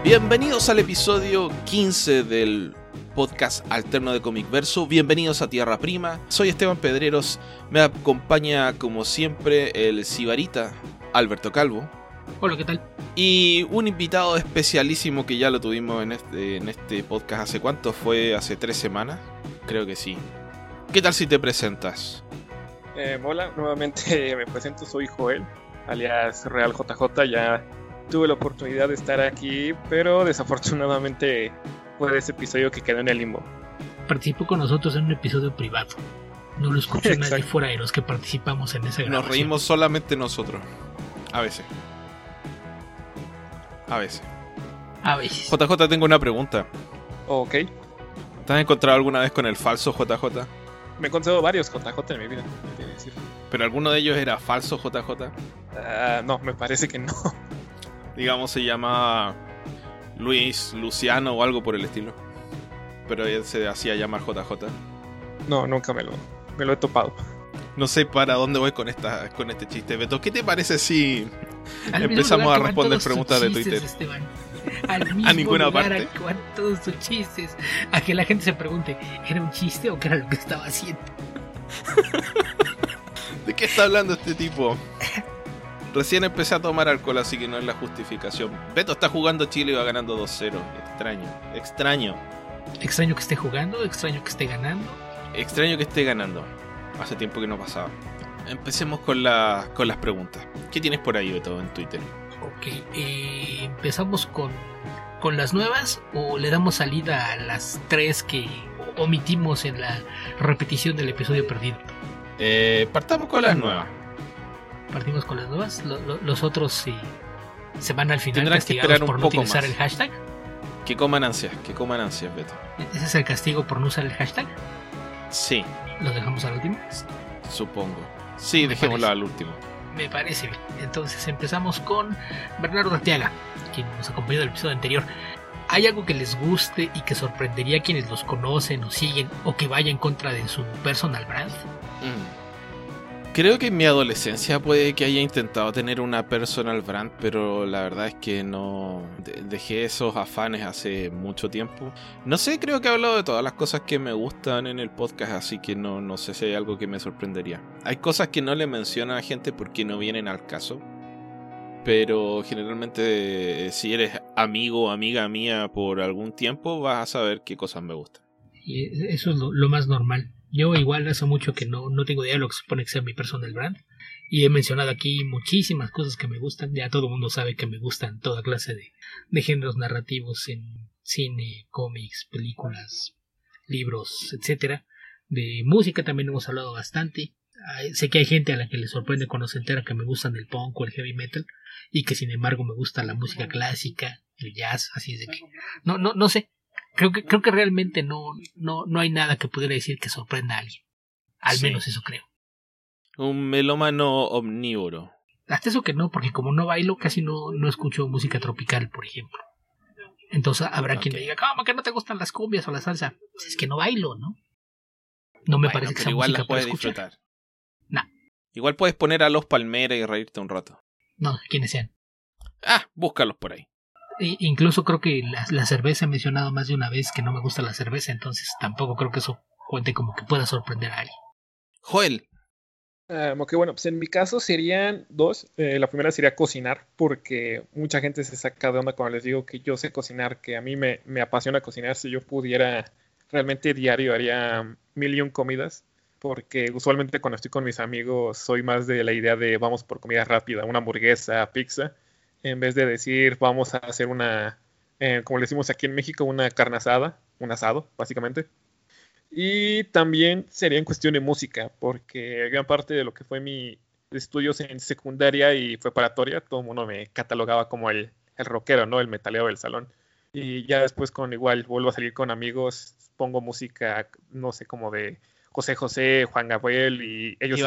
Bienvenidos al episodio 15 del podcast alterno de Comic Verso. Bienvenidos a Tierra Prima. Soy Esteban Pedreros. Me acompaña como siempre el Sibarita Alberto Calvo. Hola, ¿qué tal? Y un invitado especialísimo que ya lo tuvimos en este podcast. ¿Hace cuánto fue? ¿Hace 3 semanas? Creo que sí. ¿Qué tal si te presentas? Hola, nuevamente me presento, soy Joel, alias Real JJ. Ya tuve la oportunidad de estar aquí, pero desafortunadamente fue ese episodio que quedó en el limbo. Participó con nosotros en un episodio privado. No lo escuchó nadie fuera de los que participamos en esa grabación. Nos reímos solamente nosotros. A veces. JJ, tengo una pregunta. Ok. ¿Te has encontrado alguna vez con el falso JJ? Me he encontrado varios JJ en mi vida, quiero decir. ¿Pero alguno de ellos era falso JJ? No, me parece que no. Digamos, se llama Luis, Luciano o algo por el estilo. Pero él se hacía llamar JJ. No, nunca me lo he topado. No sé para dónde voy con este chiste. Beto, ¿qué te parece si empezamos a responder preguntas de Twitter? Esteban. Al mismo a ninguna lugar parte. A que todos sus chistes. A que la gente se pregunte, ¿era un chiste o qué era lo que estaba haciendo? ¿De qué está hablando este tipo? Recién empecé a tomar alcohol, así que no es la justificación. Beto está jugando Chile y va ganando 2-0. Extraño. Extraño que esté jugando, extraño que esté ganando. Extraño que esté ganando. Hace tiempo que no pasaba. Empecemos con las preguntas. ¿Qué tienes por ahí, Beto, en Twitter? Ok, ¿empezamos con las nuevas o le damos salida a las 3 que omitimos en la repetición del episodio perdido? Partamos con las nuevas. Partimos con las nuevas. Los otros se van al final tendrán castigados por no utilizar más. El hashtag. Que coman ansias, Beto. ¿Ese es el castigo por no usar el hashtag? Sí. ¿Lo dejamos al último? Supongo. Sí, dejémoslo al último. Me parece bien. Entonces empezamos con Bernardo Arteaga, quien nos acompañó del episodio anterior. ¿Hay algo que les guste y que sorprendería a quienes los conocen o siguen o que vaya en contra de su personal brand? Creo que en mi adolescencia puede que haya intentado tener una personal brand, pero la verdad es que no dejé esos afanes hace mucho tiempo. No sé, creo que he hablado de todas las cosas que me gustan en el podcast, así que no sé si hay algo que me sorprendería. Hay cosas que no le menciono a la gente porque no vienen al caso, pero generalmente si eres amigo o amiga mía por algún tiempo vas a saber qué cosas me gustan. Y eso es lo más normal. Yo igual hace mucho que no tengo idea de lo que supone que sea mi personal brand. Y he mencionado aquí muchísimas cosas que me gustan. Ya todo el mundo sabe que me gustan toda clase de géneros narrativos en cine, cómics, películas, libros, etcétera. De música también hemos hablado bastante. Sé que hay gente a la que le sorprende cuando se entera que me gustan el punk o el heavy metal. Y que sin embargo me gusta la música clásica, el jazz. Así es de que no sé. Creo que realmente no hay nada que pudiera decir que sorprenda a alguien. Al menos eso creo. Un melómano omnívoro. Hasta eso que no, porque como no bailo, casi no escucho música tropical, por ejemplo. Entonces habrá quien me diga, ¿cómo que no te gustan las cumbias o la salsa? Pues es que no bailo, ¿no? No me parece que sea igual música las para puedes escuchar. disfrutar. No. Igual puedes poner a Los Palmeras y reírte un rato. No, quienes sean. Búscalos por ahí. Incluso creo que la cerveza he mencionado más de una vez que no me gusta la cerveza, entonces tampoco creo que eso cuente como que pueda sorprender a alguien. Joel. Ok, bueno, pues en mi caso serían 2. La primera sería cocinar, porque mucha gente se saca de onda cuando les digo que yo sé cocinar, que a mí me apasiona cocinar. Si yo pudiera realmente diario haría 1001 comidas, porque usualmente cuando estoy con mis amigos soy más de la idea de vamos por comida rápida, una hamburguesa, pizza, en vez de decir vamos a hacer una, como le decimos aquí en México, una carne asada, un asado, básicamente. Y también sería en cuestión de música, porque gran parte de lo que fue mis estudios en secundaria y preparatoria, todo el mundo me catalogaba como el rockero, ¿no? El metalero del salón. Y ya después con igual vuelvo a salir con amigos, pongo música, no sé, como de José José, Juan Gabriel, y ellos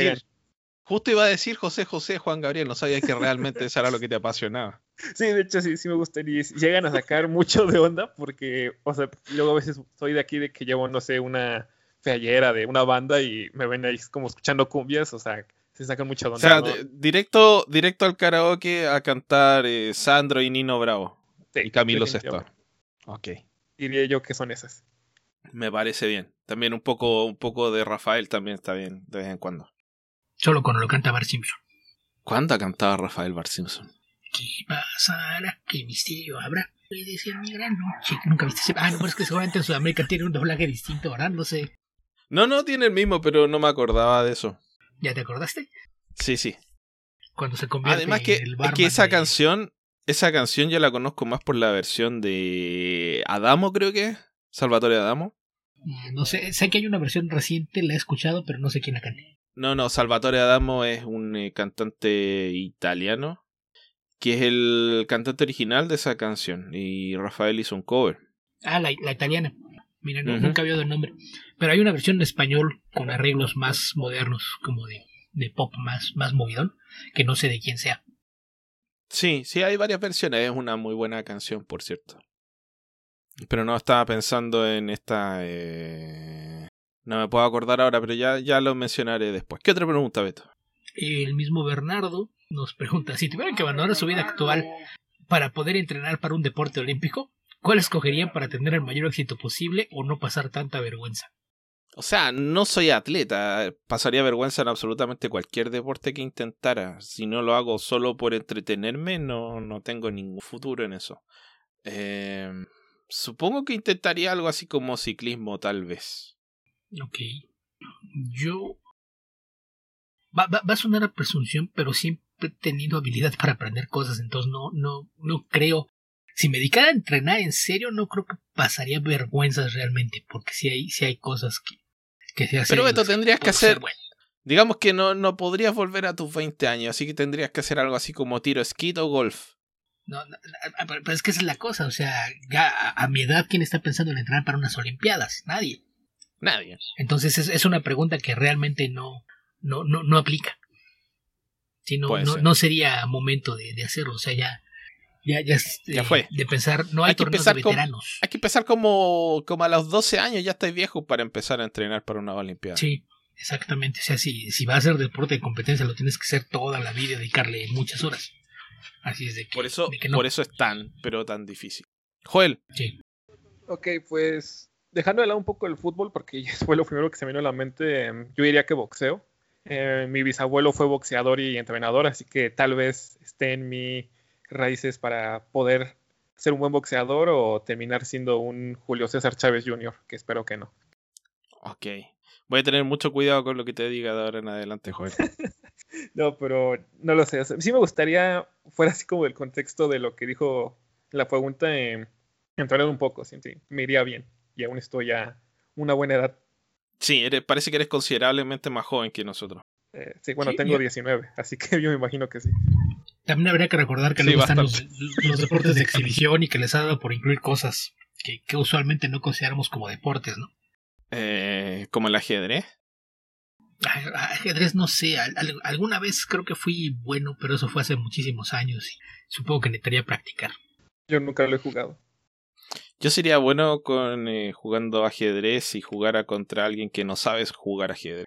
Justo iba a decir José José, Juan Gabriel, no sabía que realmente eso era lo que te apasionaba. Sí, de hecho sí me gustaría. Y llegan a sacar mucho de onda porque, o sea, luego a veces soy de aquí de que llevo, no sé, una playera de una banda y me ven ahí como escuchando cumbias, o sea, se sacan mucha onda. O sea, ¿no? directo al karaoke a cantar Sandro y Nino Bravo. Sí, y Camilo definitivamente. Sesto. Ok, Diría yo que son esas. me parece bien. También un poco de Rafael también está bien de vez en cuando. Solo cuando lo canta Bart Simpson. ¿Cuándo cantaba Rafael Bart Simpson? ¿Qué pasará? ¿Qué misterio habrá? Puede ser mi gran noche. Nunca viste ese. Ah, no, pero es que seguramente en Sudamérica tiene un doblaje distinto, ¿verdad? No sé. No, tiene el mismo, pero no me acordaba de eso. ¿Ya te acordaste? Sí. Cuando se convierte Además en que, el es barman que esa de- canción yo la conozco más por la versión de Adamo, creo que es. Salvatore Adamo. No sé, sé que hay una versión reciente, la he escuchado, pero no sé quién la cante. No, Salvatore Adamo es un cantante italiano, que es el cantante original de esa canción. Y Rafael hizo un cover. Ah, la italiana. Mira, Ujú. nunca había oído el nombre. Pero hay una versión en español con arreglos más modernos, como de pop más movidón, que no sé de quién sea. Sí, hay varias versiones. Es una muy buena canción, por cierto. Pero no estaba pensando en esta... No me puedo acordar ahora, pero ya lo mencionaré después. ¿Qué otra pregunta, Beto? El mismo Bernardo nos pregunta, si tuvieran que abandonar su vida actual para poder entrenar para un deporte olímpico, ¿cuál escogerían para tener el mayor éxito posible o no pasar tanta vergüenza? O sea, no soy atleta. Pasaría vergüenza en absolutamente cualquier deporte que intentara. Si no lo hago solo por entretenerme, no tengo ningún futuro en eso. Supongo que intentaría algo así como ciclismo, tal vez. Ok. Yo... Va a sonar a presunción, pero siempre he tenido habilidad para aprender cosas, entonces no creo... Si me dedicara a entrenar en serio, no creo que pasaría vergüenzas realmente, porque sí hay cosas que se hacen. Pero Beto, tendrías que hacer... Bueno. Digamos que no podrías volver a tus 20 años, así que tendrías que hacer algo así como tiro esquí o golf. Pero es que esa es la cosa, o sea, ya a mi edad, ¿quién está pensando en entrenar para unas Olimpiadas? Nadie. Nadie. Entonces es una pregunta que realmente no aplica. Sí, no sería momento de hacerlo, o sea, Ya fue. De pensar, no hay torneos de veteranos. Hay que empezar como a los 12 años, ya estáis viejos para empezar a entrenar para una Olimpiada. Sí, exactamente. O sea, si vas a hacer deporte de competencia, lo tienes que hacer toda la vida y dedicarle muchas horas. Así es de que, por eso es pero tan difícil. Joel. Sí. Ok, pues dejando de lado un poco el fútbol, porque fue lo primero que se me vino a la mente, yo diría que boxeo. Mi bisabuelo fue boxeador y entrenador, así que tal vez esté en mis raíces para poder ser un buen boxeador o terminar siendo un Julio César Chávez Jr., que espero que no. Ok. Voy a tener mucho cuidado con lo que te diga de ahora en adelante, Joel. No, pero no lo sé. O sea, sí me gustaría, fuera así como el contexto de lo que dijo la pregunta, entrenar un poco, sí, me iría bien. Y aún estoy a una buena edad. Sí, parece que eres considerablemente más joven que nosotros. Sí, bueno, Sí, tengo 19, así que yo me imagino que sí. También habría que recordar que Sí, luego están bastante. los deportes de exhibición y que les ha dado por incluir cosas que usualmente no consideramos como deportes, ¿no? Como el ajedrez. Ajedrez, no sé, alguna vez creo que fui bueno, pero eso fue hace muchísimos años y supongo que necesitaría practicar. Yo nunca lo he jugado. Yo sería bueno con jugando ajedrez si jugara contra alguien que no sabe jugar ajedrez.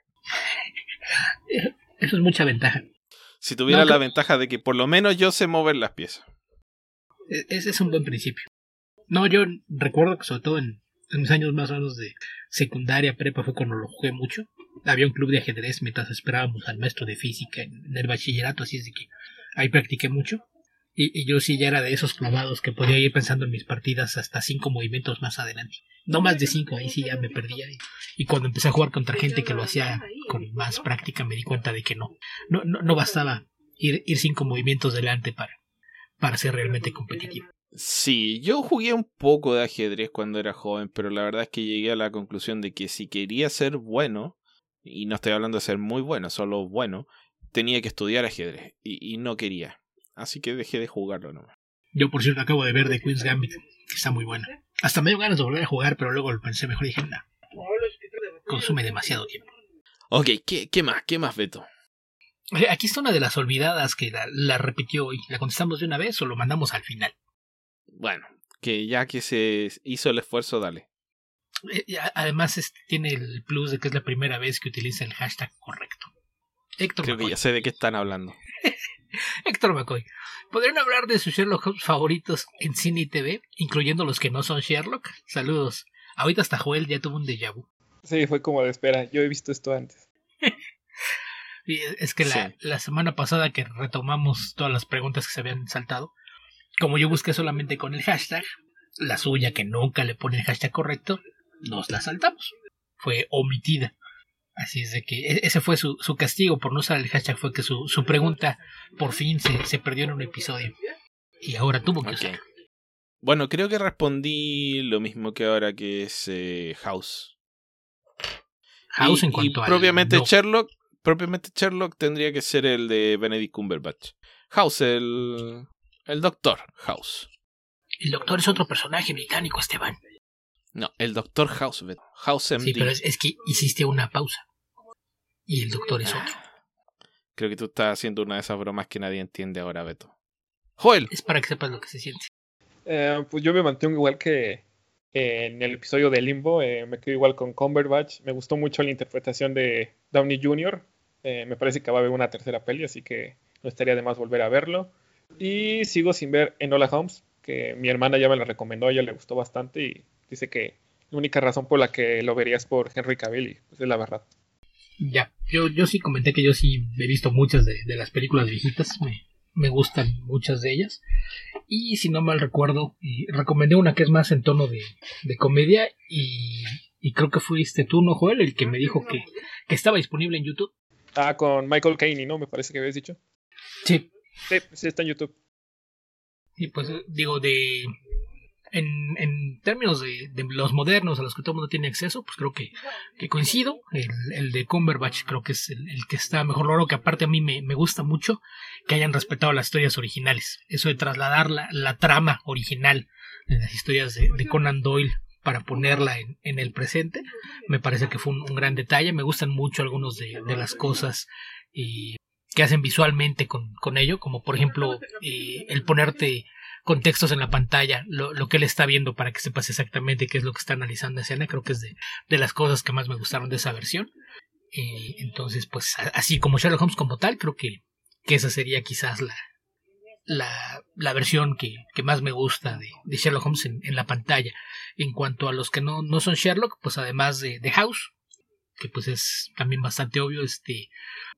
Eso es mucha ventaja. Si tuviera la ventaja de que por lo menos yo sé mover las piezas. Ese es un buen principio. No, yo recuerdo que sobre todo en mis años más o menos de secundaria, prepa, fue cuando lo jugué mucho. Había un club de ajedrez mientras esperábamos al maestro de física en el bachillerato, así es de que ahí practiqué mucho. Y yo sí ya era de esos clavados que podía ir pensando en mis partidas hasta 5 movimientos más adelante. No más de 5, ahí sí ya me perdía. Y cuando empecé a jugar contra gente que lo hacía con más práctica me di cuenta de que no bastaba ir 5 movimientos delante para ser realmente competitivo. Sí, yo jugué un poco de ajedrez cuando era joven, pero la verdad es que llegué a la conclusión de que si quería ser bueno, y no estoy hablando de ser muy bueno, solo bueno, tenía que estudiar ajedrez, y no quería. Así que dejé de jugarlo nomás. Yo, por cierto, acabo de ver The Queen's Gambit, que está muy buena. Hasta me dio ganas de volver a jugar, pero luego lo pensé mejor y dije, no, consume demasiado tiempo. Ok, ¿qué más, Beto? Aquí está una de las olvidadas que la repitió hoy. ¿La contestamos de una vez o lo mandamos al final? Bueno, que ya que se hizo el esfuerzo, dale. Además, tiene el plus de que es la primera vez que utiliza el hashtag correcto. Héctor Creo McCoy. que ya sé de qué están hablando. Héctor McCoy. ¿Podrían hablar de sus Sherlock Holmes favoritos en cine y TV, incluyendo los que no son Sherlock? Saludos. Ahorita hasta Joel ya tuvo un déjà vu. Sí, fue como de espera. Yo he visto esto antes. Y es que la semana pasada que retomamos todas las preguntas que se habían saltado, como yo busqué solamente con el hashtag, la suya que nunca le pone el hashtag correcto, nos la saltamos. Fue omitida. Así es de que ese fue su castigo por no usar el hashtag, fue que su pregunta por fin se perdió en un episodio. Y ahora tuvo que usar. Bueno, creo que respondí lo mismo que ahora, que es House. House en cuanto a propiamente Sherlock tendría que ser el de Benedict Cumberbatch. House, el Doctor House. El Doctor es otro personaje británico, Esteban. No, el Doctor House, House MD. Sí, pero es que hiciste una pausa. Y el Doctor es otro. Creo que tú estás haciendo una de esas bromas que nadie entiende ahora, Beto. Joel. Es para que sepas lo que se siente. Pues yo me mantengo igual que en el episodio de Limbo. Me quedo igual con Cumberbatch. Me gustó mucho la interpretación de Downey Jr. Me parece que va a haber una tercera peli, así que no estaría de más volver a verlo. Y sigo sin ver Enola Holmes, que mi hermana ya me la recomendó, a ella le gustó bastante y dice que la única razón por la que lo vería es por Henry Cavill, y pues es la verdad. Ya, yo sí comenté que yo sí he visto muchas de las películas viejitas, me gustan muchas de ellas. Y si no mal recuerdo, recomendé una que es más en tono de comedia y creo que fuiste tú, ¿no, Joel? El que me dijo que estaba disponible en YouTube. Ah, con Michael Caine, ¿no? Me parece que habías dicho. Sí. Sí, está en YouTube. Y pues digo, en términos de los modernos a los que todo el mundo tiene acceso, pues creo que coincido. El de Cumberbatch creo que es el que está mejor logrado, que aparte a mí me gusta mucho que hayan respetado las historias originales. Eso de trasladar la trama original de las historias de Conan Doyle para ponerla en el presente, me parece que fue un gran detalle. Me gustan mucho algunos de las cosas que hacen visualmente con ello, como por ejemplo el ponerte contextos en la pantalla, lo que él está viendo para que sepas exactamente qué es lo que está analizando la escena. Creo que es de las cosas que más me gustaron de esa versión. Entonces, pues así como Sherlock Holmes como tal, creo que esa sería quizás la versión que más me gusta de Sherlock Holmes en la pantalla. En cuanto a los que no son Sherlock, pues además de House, que pues es también bastante obvio, este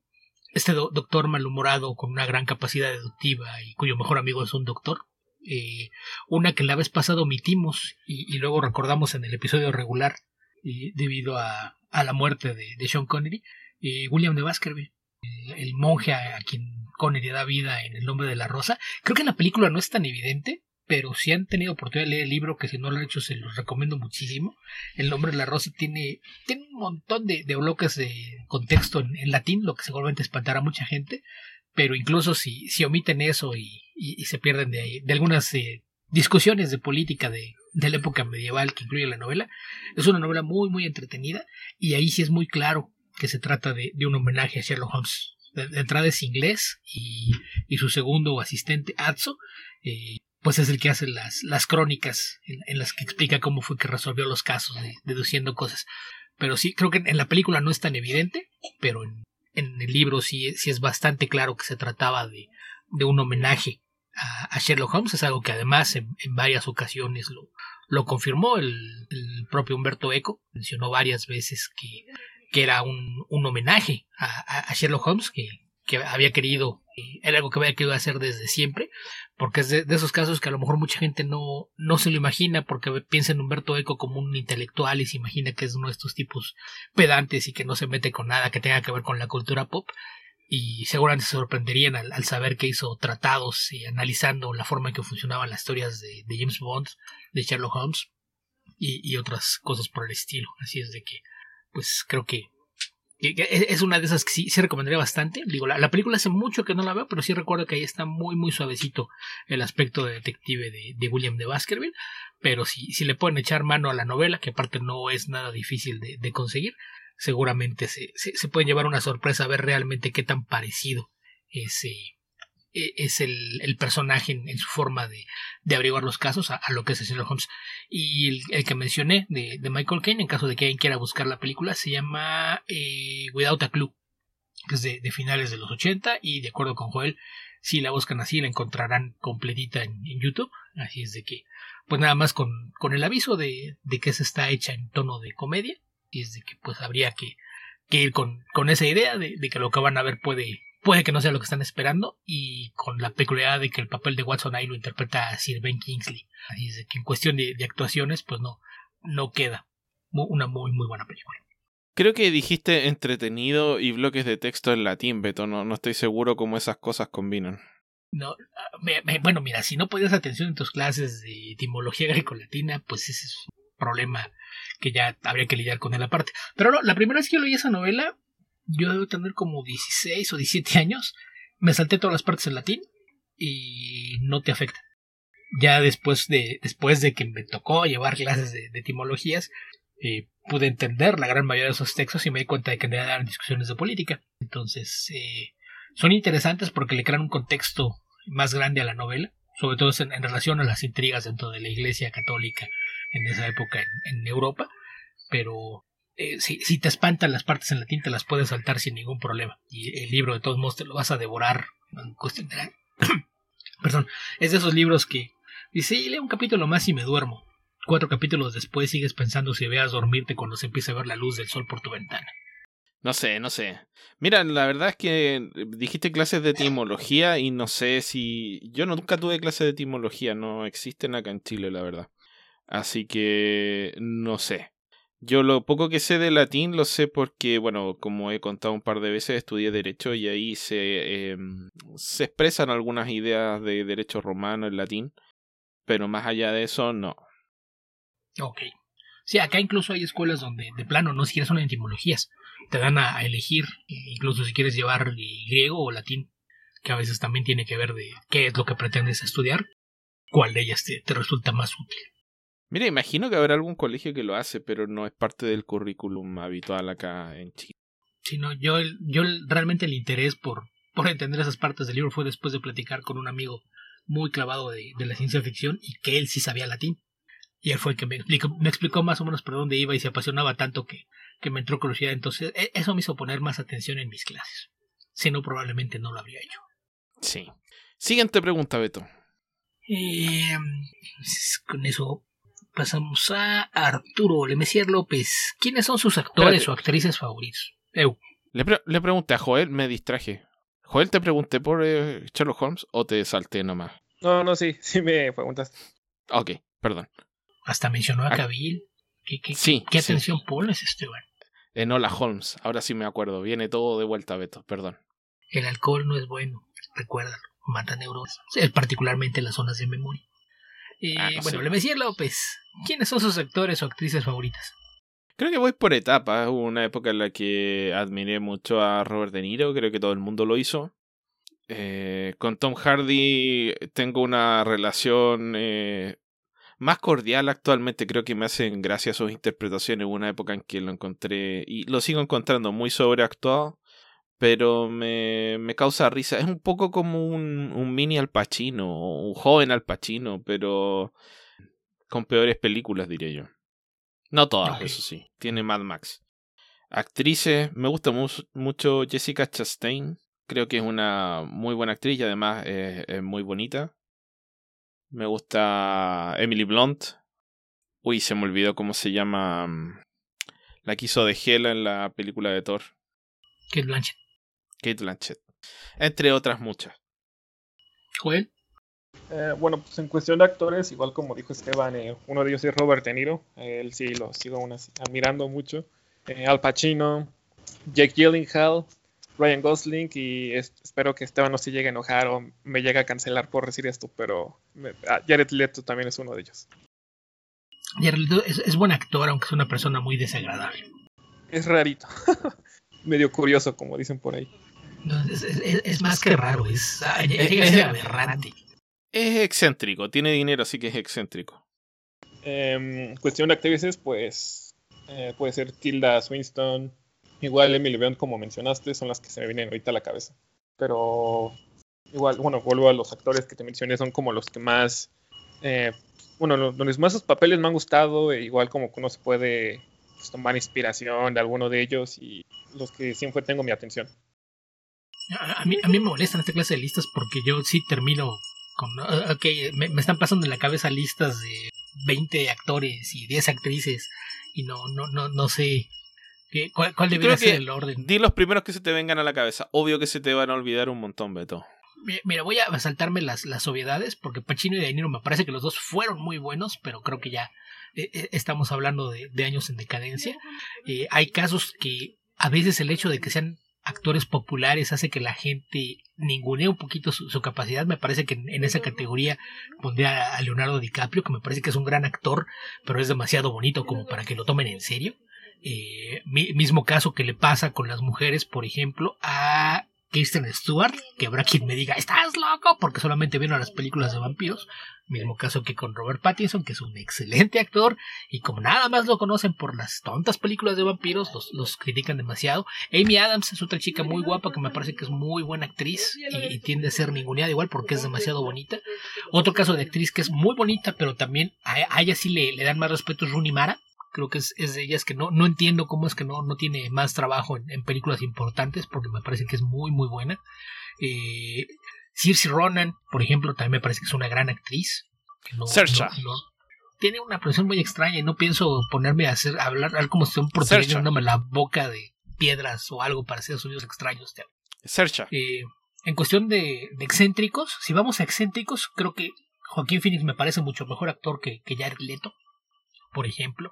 doctor malhumorado con una gran capacidad deductiva y cuyo mejor amigo es un doctor. Una que la vez pasada omitimos y luego recordamos en el episodio regular debido a la muerte de Sean Connery, William de Baskerville, el monje a quien Connery da vida en El nombre de la rosa. Creo que en la película no es tan evidente, pero si han tenido oportunidad de leer el libro, que si no lo han hecho se los recomiendo muchísimo. El nombre de la rosa tiene un montón de bloques de contexto en latín, lo que seguramente espantará a mucha gente, pero incluso si omiten eso y se pierden de algunas discusiones de política de la época medieval que incluye la novela, es una novela muy muy entretenida y ahí sí es muy claro que se trata de un homenaje a Sherlock Holmes. De entrada es inglés y su segundo asistente, Atzo, pues es el que hace las crónicas en las que explica cómo fue que resolvió los casos, deduciendo cosas. Pero sí, creo que en la película no es tan evidente, pero en el libro sí es bastante claro que se trataba de un homenaje a Sherlock Holmes. Es algo que además en varias ocasiones lo confirmó el propio Umberto Eco. Mencionó varias veces que era un homenaje a Sherlock Holmes, que había querido, era algo que había querido hacer desde siempre, porque es de esos casos que a lo mejor mucha gente no se lo imagina, porque piensa en Umberto Eco como un intelectual y se imagina que es uno de estos tipos pedantes y que no se mete con nada que tenga que ver con la cultura pop, y seguramente se sorprenderían al saber que hizo tratados analizando la forma en que funcionaban las historias de James Bond, de Sherlock Holmes y otras cosas por el estilo. Así es de que pues creo que es una de esas que sí recomendaría bastante. Digo, la película hace mucho que no la veo, pero sí recuerdo que ahí está muy muy suavecito el aspecto de detective de William de Baskerville. Pero si le pueden echar mano a la novela, que aparte no es nada difícil de conseguir, seguramente se pueden llevar una sorpresa a ver realmente qué tan parecido es el personaje en su forma de averiguar los casos a lo que es Sherlock Holmes. Y el que mencioné de Michael Caine, en caso de que alguien quiera buscar la película, se llama Without a Clue. que es de finales de los 80, y de acuerdo con Joel, si la buscan así la encontrarán completita en YouTube. Así es de que, pues nada más con el aviso de que esa está hecha en tono de comedia, y es de que pues habría que ir con esa idea de que lo que van a ver puede que no sea lo que están esperando, y con la peculiaridad de que el papel de Watson ahí lo interpreta Sir Ben Kingsley. Así es de que en cuestión de actuaciones pues no queda una muy muy buena película. Creo que dijiste entretenido y bloques de texto en latín, Beto. No estoy seguro cómo esas cosas combinan. No, bueno, mira, si no ponías atención en tus clases de etimología greco-latina, pues ese es un problema que ya habría que lidiar con él aparte. Pero no, la primera vez que yo leí esa novela, yo debo tener como 16 o 17 años, me salté todas las partes en latín y no te afecta. Ya después de que me tocó llevar clases de etimologías, pude entender la gran mayoría de esos textos y me di cuenta de que no eran discusiones de política. Entonces, son interesantes porque le crean un contexto más grande a la novela, sobre todo en relación a las intrigas dentro de la Iglesia Católica en esa época en Europa, pero si te espantan las partes en latín te las puedes saltar sin ningún problema, y el libro de todos modos te lo vas a devorar en cuestión de perdón, es de esos libros que dice, lee un capítulo más y me duermo. 4 capítulos después sigues pensando si veas dormirte cuando se empieza a ver la luz del sol por tu ventana. No sé. Mira, la verdad es que dijiste clases de etimología y no sé si... Yo nunca tuve clases de etimología, no existen acá en Chile, la verdad. Así que no sé. Yo lo poco que sé de latín lo sé porque, bueno, como he contado un par de veces, estudié Derecho y ahí se expresan algunas ideas de derecho romano en latín, pero más allá de eso, no. Ok. Sí, acá incluso hay escuelas donde de plano no siquiera son etimologías. Te dan a elegir, incluso si quieres llevar griego o latín, que a veces también tiene que ver de qué es lo que pretendes estudiar, cuál de ellas te resulta más útil. Mira, imagino que habrá algún colegio que lo hace, pero no es parte del currículum habitual acá en Chile. Sí, no, yo realmente el interés por entender esas partes del libro fue después de platicar con un amigo muy clavado de la ciencia ficción y que él sí sabía latín. Y él fue el que me explicó más o menos por dónde iba y se apasionaba tanto que me entró curiosidad. Entonces eso me hizo poner más atención en mis clases. Si no, probablemente no lo habría hecho. Sí. Siguiente pregunta, Beto. Con eso pasamos a Arturo Lemessier López. ¿Quiénes son sus actores o actrices favoritos? Le pregunté a Joel, me distraje. Joel, ¿te pregunté por Sherlock Holmes o te salté nomás? No, sí me preguntaste. Ok, perdón. Hasta mencionó a Cavill. ¿Qué atención pones, Esteban? Enola Holmes, ahora sí me acuerdo. Viene todo de vuelta, Beto, perdón. El alcohol no es bueno, recuérdalo. Mata neuronas, particularmente en las zonas de memoria. Bueno, Lemessier López, ¿quiénes son sus actores o actrices favoritas? Creo que voy por etapas. Hubo una época en la que admiré mucho a Robert De Niro, creo que todo el mundo lo hizo. Con Tom Hardy tengo una relación más cordial actualmente. Creo que me hacen gracia sus interpretaciones. Hubo una época en que lo encontré y lo sigo encontrando muy sobreactuado, pero me causa risa. Es un poco como un mini Al Pacino, un joven Al Pacino, pero con peores películas, diría yo. No todas, eso sí. Tiene Mad Max. Actrices, me gusta mucho Jessica Chastain. Creo que es una muy buena actriz y además es muy bonita. Me gusta Emily Blunt. Uy, se me olvidó cómo se llama. La que hizo de Hela en la película de Thor. Kate Blanchett. Entre otras muchas. ¿Joel? Bueno, pues en cuestión de actores, igual como dijo Esteban, uno de ellos es Robert De Niro. Él sí lo sigo aún así, admirando mucho. Al Pacino, Jake Gyllenhaal, Ryan Gosling, y espero que Esteban no se llegue a enojar o me llegue a cancelar por decir esto, pero Jared Leto también es uno de ellos. Jared Leto es buen actor, aunque es una persona muy desagradable. Es rarito. Medio curioso, como dicen por ahí. No, es más que raro, es aberrante. Es excéntrico, tiene dinero, así que es excéntrico. Cuestión de actrices, pues puede ser Tilda Swinton, igual Emily Blunt, como mencionaste, son las que se me vienen ahorita a la cabeza. Pero igual, bueno, vuelvo a los actores que te mencioné, son como los que más, los más sus papeles me han gustado, igual como que uno se puede tomar inspiración de alguno de ellos y los que siempre tengo mi atención. A mí me molestan esta clase de listas porque yo sí termino con... Ok, me están pasando en la cabeza listas de 20 actores y 10 actrices y no sé cuál debería ser el orden. Di los primeros que se te vengan a la cabeza. Obvio que se te van a olvidar un montón, Beto. Mira, voy a saltarme las obviedades porque Pacino y De Niro me parece que los dos fueron muy buenos, pero creo que ya estamos hablando de años en decadencia. Hay casos que a veces el hecho de que sean actores populares hace que la gente ningunee un poquito su capacidad. Me parece que en esa categoría pondría a Leonardo DiCaprio, que me parece que es un gran actor, pero es demasiado bonito como para que lo tomen en serio. Mismo caso que le pasa con las mujeres, por ejemplo, a Kristen Stewart, que habrá quien me diga, ¿estás loco? Porque solamente vieron las películas de vampiros. Mismo caso que con Robert Pattinson, que es un excelente actor, y como nada más lo conocen por las tontas películas de vampiros, los critican demasiado. Amy Adams es otra chica muy guapa que me parece que es muy buena actriz y tiende a ser ninguneada igual porque es demasiado bonita. Otro caso de actriz que es muy bonita, pero también a ella sí le dan más respeto, es Rooney Mara. Creo que es de ellas que no entiendo cómo es que no tiene más trabajo en películas importantes, porque me parece que es muy muy buena. Saoirse Ronan, por ejemplo, también me parece que es una gran actriz. Saoirse. Tiene una profesión muy extraña y no pienso ponerme a hablar como si un portugués llenándome la boca de piedras o algo para hacer sonidos extraños. Saoirse. En cuestión de excéntricos, si vamos a excéntricos, creo que Joaquín Phoenix me parece mucho mejor actor que Jared Leto, por ejemplo.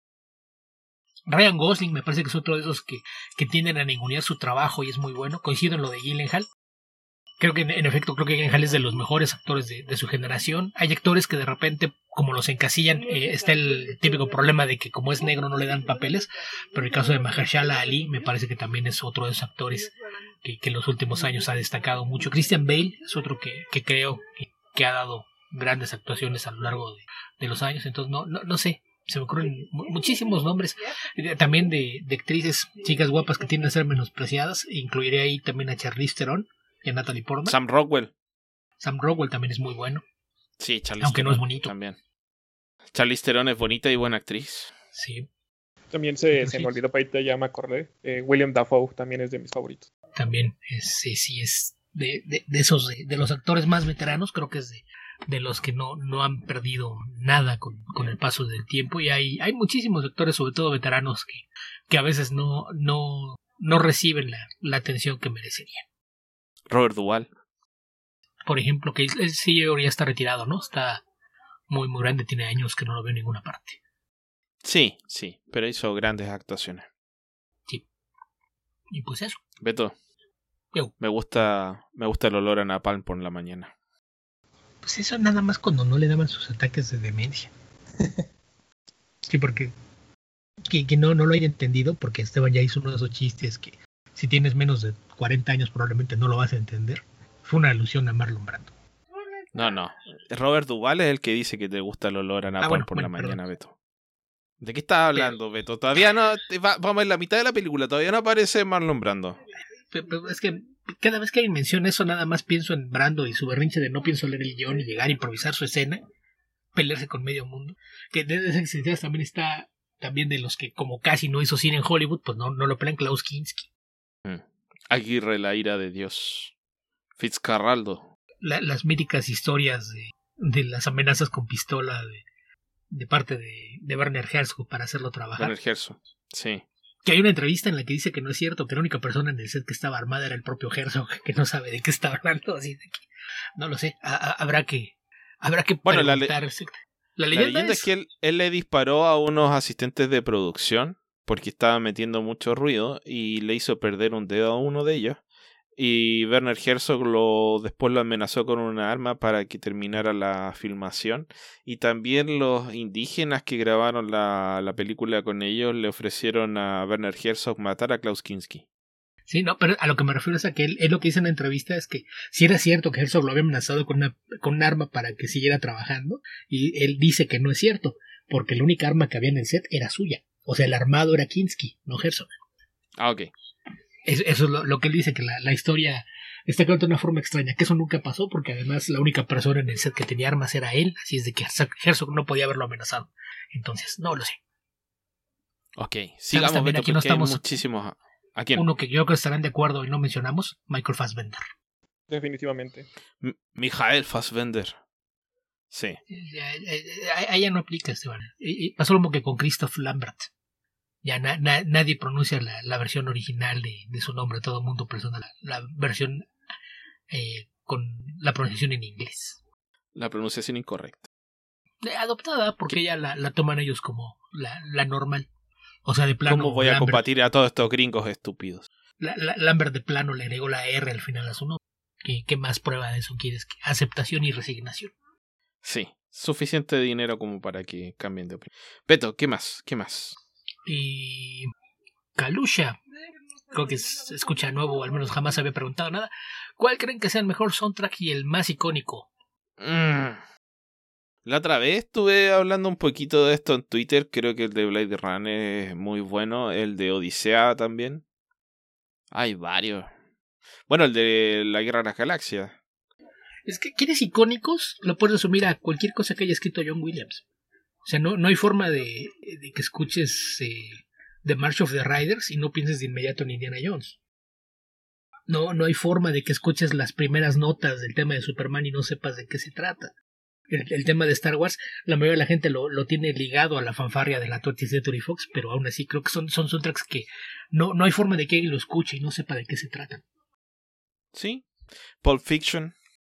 Ryan Gosling me parece que es otro de esos que tienden a ningunear su trabajo y es muy bueno. Coincido en lo de Gyllenhaal. Creo que en efecto, creo que Gyllenhaal es de los mejores actores de su generación. Hay actores que de repente, como los encasillan, está el típico problema de que como es negro no le dan papeles, pero el caso de Mahershala Ali me parece que también es otro de esos actores que en los últimos años ha destacado mucho. Christian Bale es otro que creo que ha dado grandes actuaciones a lo largo de los años, entonces no sé. Se me ocurren muchísimos nombres también de actrices, chicas guapas que tienden a ser menospreciadas. Incluiré ahí también a Charlize Theron y a Natalie Portman. Sam Rockwell También es muy bueno. Sí, Charlize aunque Theron no es bonito. También. Charlize Theron es bonita y buena actriz. Sí. También se me olvidó, para ahorita ya me acordé. William Dafoe también es de mis favoritos. También es de esos, de los actores más veteranos, creo que es de los que no han perdido nada con el paso del tiempo, y hay muchísimos actores, sobre todo veteranos, que a veces no reciben la atención que merecerían. Robert Duvall, por ejemplo, que él sí ya está retirado, ¿no? Está muy muy grande, tiene años que no lo veo en ninguna parte. Sí, pero hizo grandes actuaciones. Sí. Y pues eso. Beto, Yo. me gusta el olor a napalm por la mañana. Pues eso nada más cuando no le daban sus ataques de demencia. Sí, porque que no lo haya entendido, porque Esteban ya hizo uno de esos chistes que si tienes menos de 40 años probablemente no lo vas a entender. Fue una alusión a Marlon Brando. No. Robert Duvall es el que dice que te gusta el olor a napalm por la mañana, perdón. Beto. ¿De qué estás hablando, Beto? Todavía no... Vamos en la mitad de la película, todavía no aparece Marlon Brando. Pero es que cada vez que alguien menciona eso, nada más pienso en Brando y su berrinche de no pienso leer el guión y llegar a improvisar su escena, pelearse con medio mundo. Que desde ese sentido también está, también de los que como casi no hizo cine en Hollywood, pues no lo pelean, Klaus Kinski. Aguirre, la ira de Dios. Fitzcarraldo. Las míticas historias de las amenazas con pistola de parte de Werner Herzog para hacerlo trabajar. Werner Herzog, sí. Que hay una entrevista en la que dice que no es cierto, que la única persona en el set que estaba armada era el propio Herzog, que no sabe de qué está hablando, así de que no lo sé, habrá que bueno, preguntarse. La leyenda es que él le disparó a unos asistentes de producción porque estaba metiendo mucho ruido y le hizo perder un dedo a uno de ellos, y Werner Herzog después lo amenazó con una arma para que terminara la filmación, y también los indígenas que grabaron la película con ellos le ofrecieron a Werner Herzog matar a Klaus Kinski. Sí, no, pero a lo que me refiero es a que él lo que dice en la entrevista es que si era cierto que Herzog lo había amenazado con un arma para que siguiera trabajando, y él dice que no es cierto, porque la única arma que había en el set era suya. O sea, el armado era Kinski, no Herzog. Ah, ok. Eso es lo que él dice, que la historia está contada de una forma extraña, que eso nunca pasó, porque además la única persona en el set que tenía armas era él, así es de que Herzog no podía haberlo amenazado. Entonces, no lo sé. Ok, sigamos, Beto, aquí no estamos... hay muchísimos ¿A quién? Uno que yo creo que estarán de acuerdo y no mencionamos, Michael Fassbender. Definitivamente. Michael Fassbender. Sí. Ahí ya no aplica, Esteban. Pasó lo mismo que con Christoph Lambert. Ya nadie pronuncia la versión original de su nombre. Todo el mundo pronuncia la versión con la pronunciación en inglés. La pronunciación incorrecta. Adoptada, porque ya la toman ellos como la normal. O sea, de plano. ¿Cómo voy a combatir a todos estos gringos estúpidos? Lambert de plano le agregó la R al final a su nombre. ¿Qué más prueba de eso quieres? Aceptación y resignación. Sí, suficiente dinero como para que cambien de opinión. Beto, ¿qué más? Y Kalusha, creo que se escucha nuevo, o al menos jamás había preguntado nada. ¿Cuál creen que sea el mejor soundtrack y el más icónico? La otra vez estuve hablando un poquito de esto en Twitter. Creo que el de Blade Runner es muy bueno. El de Odisea también. Hay varios. Bueno, el de La Guerra de las Galaxias. Es que ¿quieres icónicos? Lo puedes resumir a cualquier cosa que haya escrito John Williams. O sea, no hay forma de que escuches The March of the Riders y no pienses de inmediato en Indiana Jones. No hay forma de que escuches las primeras notas del tema de Superman y no sepas de qué se trata. El tema de Star Wars, la mayoría de la gente lo tiene ligado a la fanfarria de la 20th Century Fox, pero aún así creo que son soundtracks que no hay forma de que alguien lo escuche y no sepa de qué se tratan. Sí. Pulp Fiction.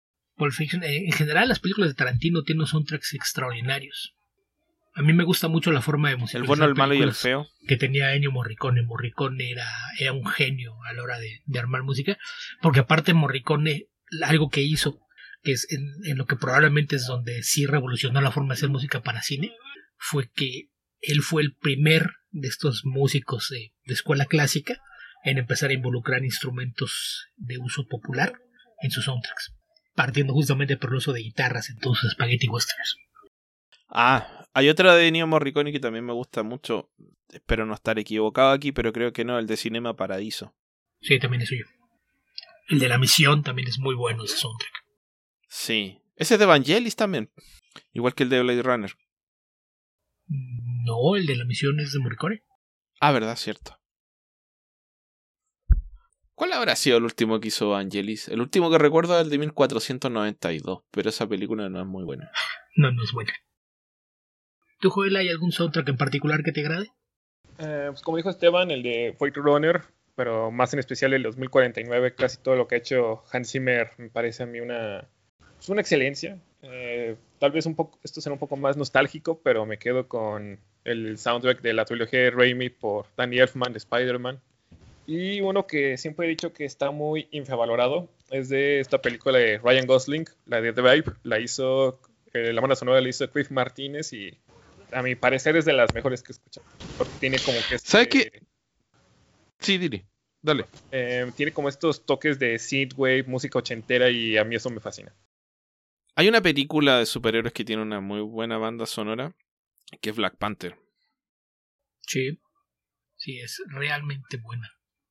En general, las películas de Tarantino tienen soundtracks extraordinarios. A mí me gusta mucho la forma de musicalizar. El bueno, el malo y el feo. Que tenía Ennio Morricone. Morricone era un genio a la hora de armar música. Porque aparte Morricone, algo que hizo, que es en lo que probablemente es donde sí revolucionó la forma de hacer música para cine, fue que él fue el primer de estos músicos de escuela clásica en empezar a involucrar instrumentos de uso popular en sus soundtracks, partiendo justamente por el uso de guitarras en todos sus spaghetti westerns. Hay otra de Ennio Morricone que también me gusta mucho. Espero no estar equivocado aquí, pero creo que no, el de Cinema Paradiso. Sí, también es suyo. El de La Misión también es muy bueno, ese soundtrack. Sí. Ese es de Vangelis también. Igual que el de Blade Runner. No, el de La Misión es de Morricone. Verdad, cierto. ¿Cuál habrá sido el último que hizo Vangelis? El último que recuerdo es el de 1492, pero esa película no es muy buena. No es buena. ¿Tú, Joel, hay algún soundtrack en particular que te agrade? Pues como dijo Esteban, el de Blade Runner, pero más en especial el 2049, casi todo lo que ha hecho Hans Zimmer me parece a mí una excelencia. Tal vez esto será un poco más nostálgico, pero me quedo con el soundtrack de la trilogía de Raimi por Danny Elfman de Spider-Man. Y uno que siempre he dicho que está muy infravalorado es de esta película de Ryan Gosling, la de The Vibe. La banda sonora la hizo Cliff Martínez y a mi parecer es de las mejores que he escuchado. Porque tiene como que ¿Sabes qué? Sí, dale. Tiene como estos toques de synthwave, música ochentera y a mí eso me fascina. Hay una película de superhéroes que tiene una muy buena banda sonora, que es Black Panther. Sí, es realmente buena.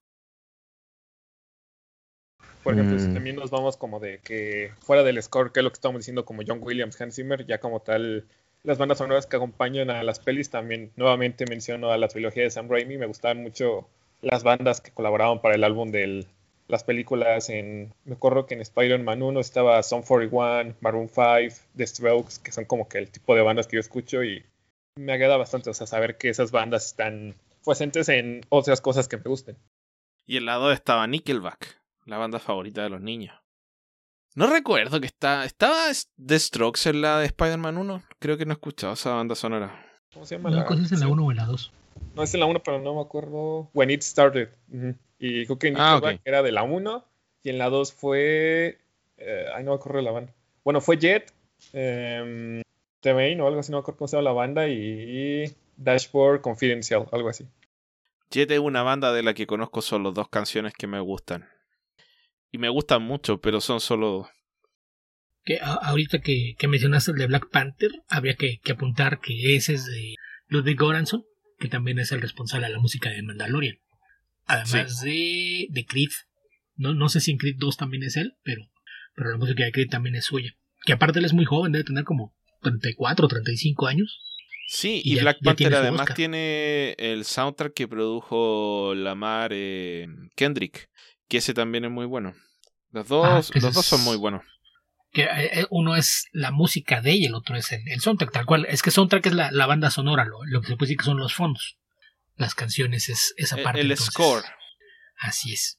Por ejemplo, si también nos vamos como de que fuera del score, que es lo que estamos diciendo como John Williams, Hans Zimmer, ya como tal, las bandas sonoras que acompañan a las pelis, también nuevamente menciono a la trilogía de Sam Raimi, me gustaban mucho las bandas que colaboraban para el álbum de las películas. Me acuerdo que en Spider-Man 1 estaba Sum 41, Maroon 5, The Strokes, que son como que el tipo de bandas que yo escucho y me agrada bastante, o sea, saber que esas bandas están presentes en otras cosas que me gusten. Y al lado estaba Nickelback, la banda favorita de los niños. No recuerdo que estaba The Strokes en la de Spider-Man 1. Creo que no he escuchado esa banda sonora. ¿Cómo se llama? No, es en la 1 o en la 2. No, es en la 1, pero no me acuerdo. When It Started. Y creo que Nickelback era de la 1. Y en la 2 fue... no me acuerdo de la banda. Bueno, fue Jet, Tremaine o algo así, no me acuerdo cómo se llama la banda. Y Dashboard Confidential, algo así. Jet es una banda de la que conozco solo 2 canciones que me gustan. Y me gustan mucho, pero son solo 2. Que ahorita que mencionaste el de Black Panther, habría que apuntar que ese es de Ludwig Göransson, que también es el responsable de la música de Mandalorian. Además de Creed. No sé si en Creed 2 también es él, pero la música de Creed también es suya. Que aparte él es muy joven, debe tener como 34 o 35 años. Sí, Y y ya, Black ya Panther tiene su además Oscar. tiene el soundtrack que produjo Lamar Kendrick, que ese también es muy bueno. Ajá, que Los dos son muy buenos. que uno es la música de ella y el otro es el soundtrack, tal cual. Es que soundtrack es la banda sonora, lo que se puede decir que son los fondos. Las canciones es esa parte, El entonces. score. Así es.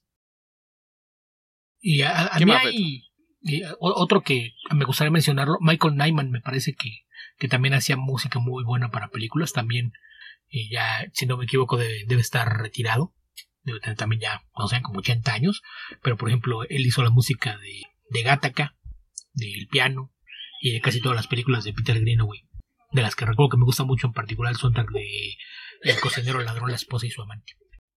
Y a ¿Qué mí más, Beto? hay otro que me gustaría mencionarlo, Michael Nyman, me parece que también hacía música muy buena para películas, también ya, si no me equivoco, debe estar retirado, debe tener también ya, cuando sean como 80 años, pero por ejemplo, él hizo la música de Gattaca, del piano, y de casi todas las películas de Peter Greenaway, de las que recuerdo que me gusta mucho en particular el soundtrack de El cocinero, el ladrón, la esposa y su amante.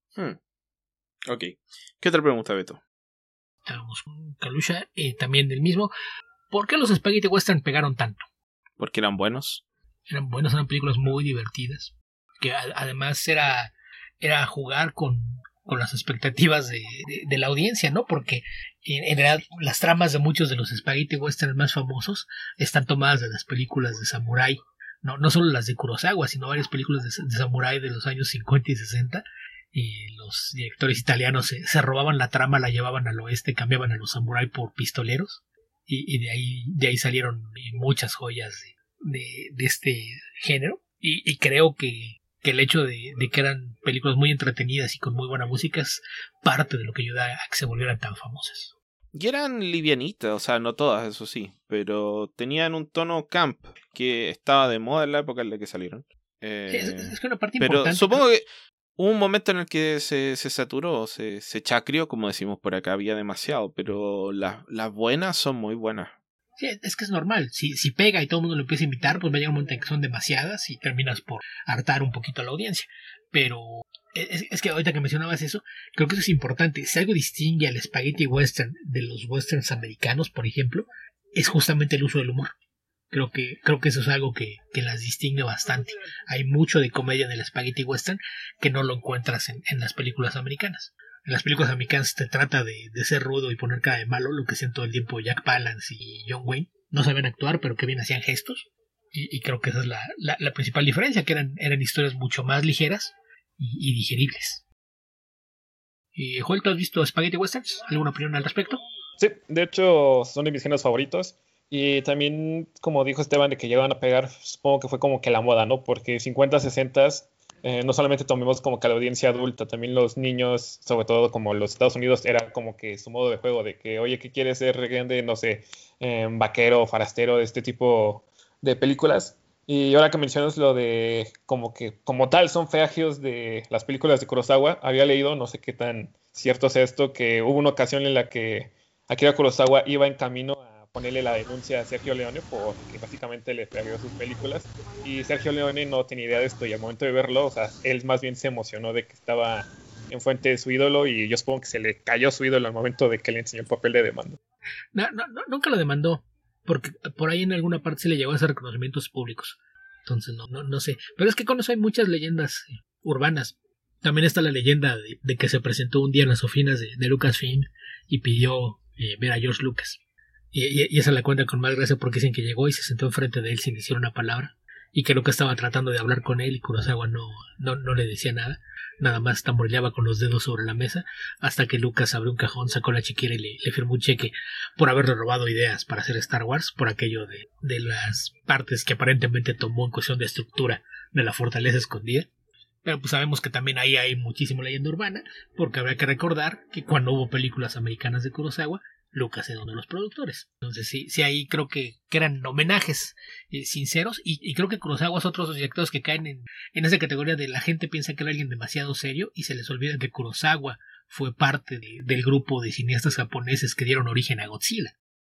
Ok. ¿Qué otra pregunta, Beto? Estábamos con Kalusha, también del mismo. ¿Por qué los Spaghetti Western pegaron tanto? Porque eran buenos. Eran buenos, eran películas muy divertidas. Que además era jugar con las expectativas de la audiencia, ¿no? Porque en realidad las tramas de muchos de los Spaghetti Western más famosos están tomadas de las películas de Samurai. No solo las de Kurosawa, sino varias películas de Samurai de los años 50 y 60. Y los directores italianos se robaban la trama, la llevaban al oeste, cambiaban a los samuráis por pistoleros, y de ahí salieron muchas joyas de este género, y creo que el hecho de que eran películas muy entretenidas y con muy buena música es parte de lo que ayuda a que se volvieran tan famosas. Y eran livianitas, o sea, no todas, eso sí, pero tenían un tono camp que estaba de moda en la época en la que salieron. Es que una parte pero importante, supongo que hubo un momento en el que se saturó, se chacrió, como decimos por acá, había demasiado, pero las buenas son muy buenas. Sí, es que es normal. Si pega y todo el mundo lo empieza a imitar, pues va a llegar un momento en que son demasiadas y terminas por hartar un poquito a la audiencia. Pero es que ahorita que mencionabas eso, creo que eso es importante. Si algo distingue al spaghetti western de los westerns americanos, por ejemplo, es justamente el uso del humor. Creo que eso es algo que las distingue bastante. Hay mucho de comedia en el spaghetti western que no lo encuentras en las películas americanas. En las películas americanas te trata de ser rudo y poner cara de malo, lo que hacían todo el tiempo Jack Palance y John Wayne. No sabían actuar, pero que bien hacían gestos. Y creo que esa es la principal diferencia, que eran historias mucho más ligeras y digeribles. Joel, ¿tú has visto Spaghetti Westerns? ¿Alguna opinión al respecto? Sí, de hecho son de mis géneros favoritos. Y también, como dijo Esteban, de que llegaban a pegar, supongo que fue como que la moda, ¿no? Porque 50, 60, no solamente tomemos como que a la audiencia adulta, también los niños, sobre todo como los Estados Unidos, era como que su modo de juego, de que, oye, ¿qué quieres ser grande? No sé, vaquero, farastero, de este tipo de películas. Y ahora que mencionas lo de como que como tal son feagios de las películas de Kurosawa, había leído, no sé qué tan cierto es esto, que hubo una ocasión en la que Akira Kurosawa iba en camino a ponerle la denuncia a Sergio Leone porque básicamente le plagió sus películas, y Sergio Leone no tenía idea de esto, y al momento de verlo, o sea, él más bien se emocionó de que estaba enfrente de su ídolo, y yo supongo que se le cayó su ídolo al momento de que le enseñó el papel de demanda. No, nunca lo demandó, porque por ahí en alguna parte se le llegó a hacer reconocimientos públicos. Entonces no sé. Pero es que con eso hay muchas leyendas urbanas. También está la leyenda de que se presentó un día en las oficinas de Lucasfilm y pidió ver a George Lucas. Y esa la cuenta con más gracia porque dicen que llegó y se sentó enfrente de él sin decir una palabra. Y que Lucas estaba tratando de hablar con él y Kurosawa no le decía nada. Nada más tamborileaba con los dedos sobre la mesa hasta que Lucas abrió un cajón, sacó la chequera y le firmó un cheque por haberle robado ideas para hacer Star Wars, por aquello de las partes que aparentemente tomó en cuestión de estructura de la fortaleza escondida. Pero pues sabemos que también ahí hay muchísima leyenda urbana, porque habrá que recordar que cuando hubo películas americanas de Kurosawa, Lucas era uno de los productores. Entonces sí ahí creo que eran homenajes sinceros, y creo que Kurosawa es otro de los directores que caen en esa categoría de la gente piensa que era alguien demasiado serio y se les olvida que Kurosawa fue parte del grupo de cineastas japoneses que dieron origen a Godzilla.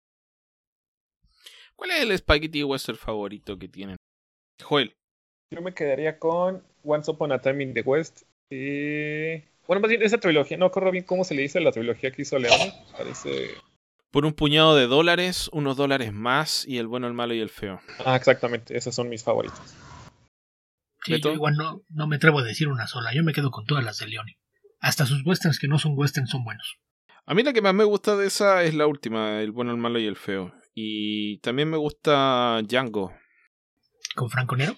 ¿Cuál es el spaghetti western favorito que tienen? Joel. Yo me quedaría con Once Upon a Time in the West. Y bueno, más bien esa trilogía, no recuerdo bien cómo se le dice la trilogía que hizo Leone. Parece... Por un puñado de dólares, unos dólares más, y el bueno, el malo y el feo. Ah, exactamente, esos son mis favoritos. Sí, yo igual no me atrevo a decir una sola, yo me quedo con todas las de Leone. Hasta sus westerns que no son westerns son buenos. A mí la que más me gusta de esa es la última, el bueno, el malo y el feo. Y también me gusta Django. ¿Con Franco Nero?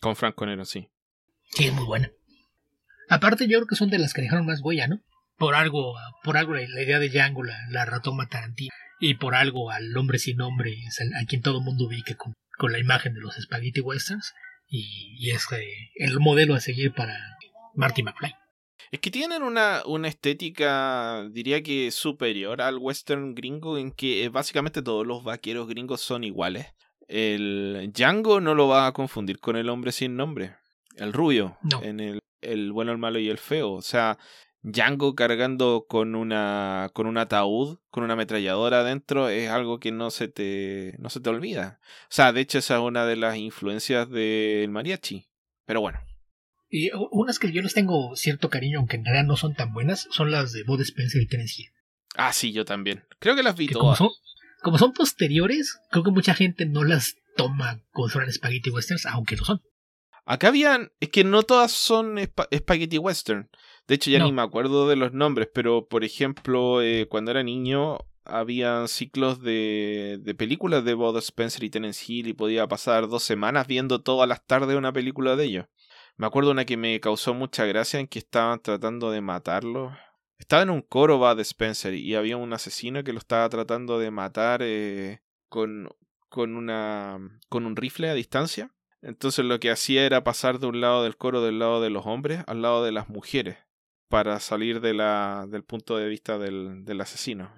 Con Frank Conero, sí. Sí, es muy buena. Aparte, yo creo que son de las que dejaron más huella, ¿no? Por algo la idea de Django la retoma Tarantino. Y por algo al Hombre sin nombre, a quien todo el mundo ubique con la imagen de los Spaghetti Westerns. Y es el modelo a seguir para Marty McFly. Es que tienen una estética, diría que superior al western gringo, en que básicamente todos los vaqueros gringos son iguales. El Django no lo va a confundir con el Hombre sin nombre. El rubio, no. En el bueno, el malo y el feo. O sea, Django cargando con un ataúd, con una ametralladora adentro, es algo que no se te olvida. O sea, de hecho esa es una de las influencias del mariachi. Pero bueno. Y unas que yo les tengo cierto cariño, aunque en realidad no son tan buenas, son las de Bud Spencer y Terence Hill. Ah, sí, yo también. Creo que las vi todas. Como son posteriores, creo que mucha gente no las toma como si fueran Spaghetti Westerns, aunque lo son. Acá es que no todas son Spaghetti Western. De hecho, ya ni me acuerdo de los nombres, pero por ejemplo, cuando era niño, habían ciclos de películas de Bud Spencer y Terence Hill y podía pasar 2 semanas viendo todas las tardes una película de ellos. Me acuerdo una que me causó mucha gracia en que estaban tratando de matarlo. Estaba en un coro Bud Spencer y había un asesino que lo estaba tratando de matar con un rifle a distancia. Entonces lo que hacía era pasar de un lado del coro del lado de los hombres al lado de las mujeres para salir del punto de vista del asesino.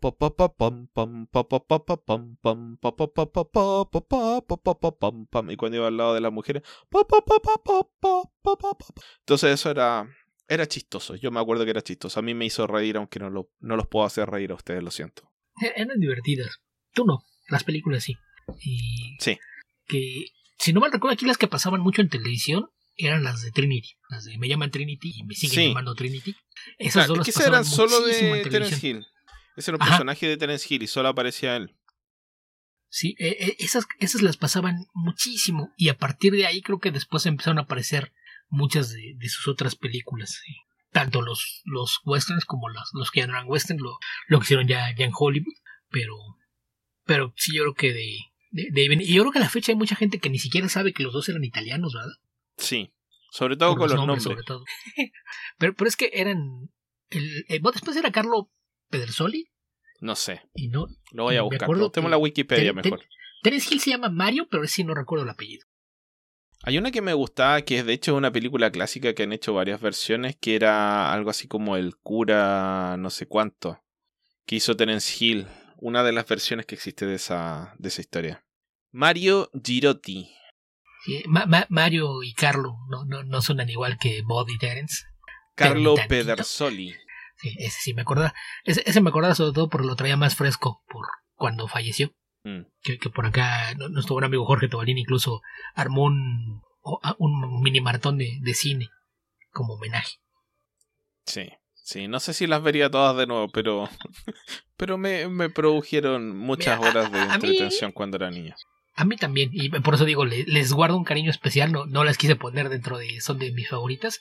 Y cuando iba al lado de las mujeres, entonces eso era chistoso. Yo me acuerdo que era chistoso. A mí me hizo reír, aunque no los puedo hacer reír a ustedes, lo siento. Eran divertidas. Tú no, las películas sí. Y sí. Que, si no mal recuerdo, aquí las que pasaban mucho en televisión eran las de Trinity. Las de Me llaman Trinity y me siguen llamando Trinity. Esas dos las eran solo de Terence Hill. Ese era un personaje de Terence Hill y solo aparecía él. Sí, esas las pasaban muchísimo. Y a partir de ahí creo que después empezaron a aparecer muchas de sus otras películas. ¿Sí? Tanto los westerns como los que ya no eran western, lo que hicieron ya en Hollywood. Pero sí, yo creo que y yo creo que a la fecha hay mucha gente que ni siquiera sabe que los dos eran italianos, ¿verdad? Sí, sobre todo con los nombres. Sobre todo. pero es que eran... ¿Vos después era Carlo Pedersoli? No sé. Y no, lo voy a buscar. Tenemos la Wikipedia mejor. Terence Hill se llama Mario, pero sí no recuerdo el apellido. Hay una que me gustaba, que es de hecho una película clásica que han hecho varias versiones, que era algo así como El cura no sé cuánto, que hizo Terence Hill. Una de las versiones que existe de esa historia. Mario Girotti. Sí, Mario y Carlo no suenan igual que Bud y Terence. Carlo Pedersoli. Sí, ese sí me acordaba. Ese me acordaba sobre todo porque lo traía más fresco por cuando falleció. Que por acá nuestro buen amigo Jorge Tobalín incluso armó un mini maratón de cine como homenaje. Sí, no sé si las vería todas de nuevo, pero me produjeron muchas horas de entretención cuando era niño. A mí también, y por eso digo, les guardo un cariño especial, no las quise poner son de mis favoritas.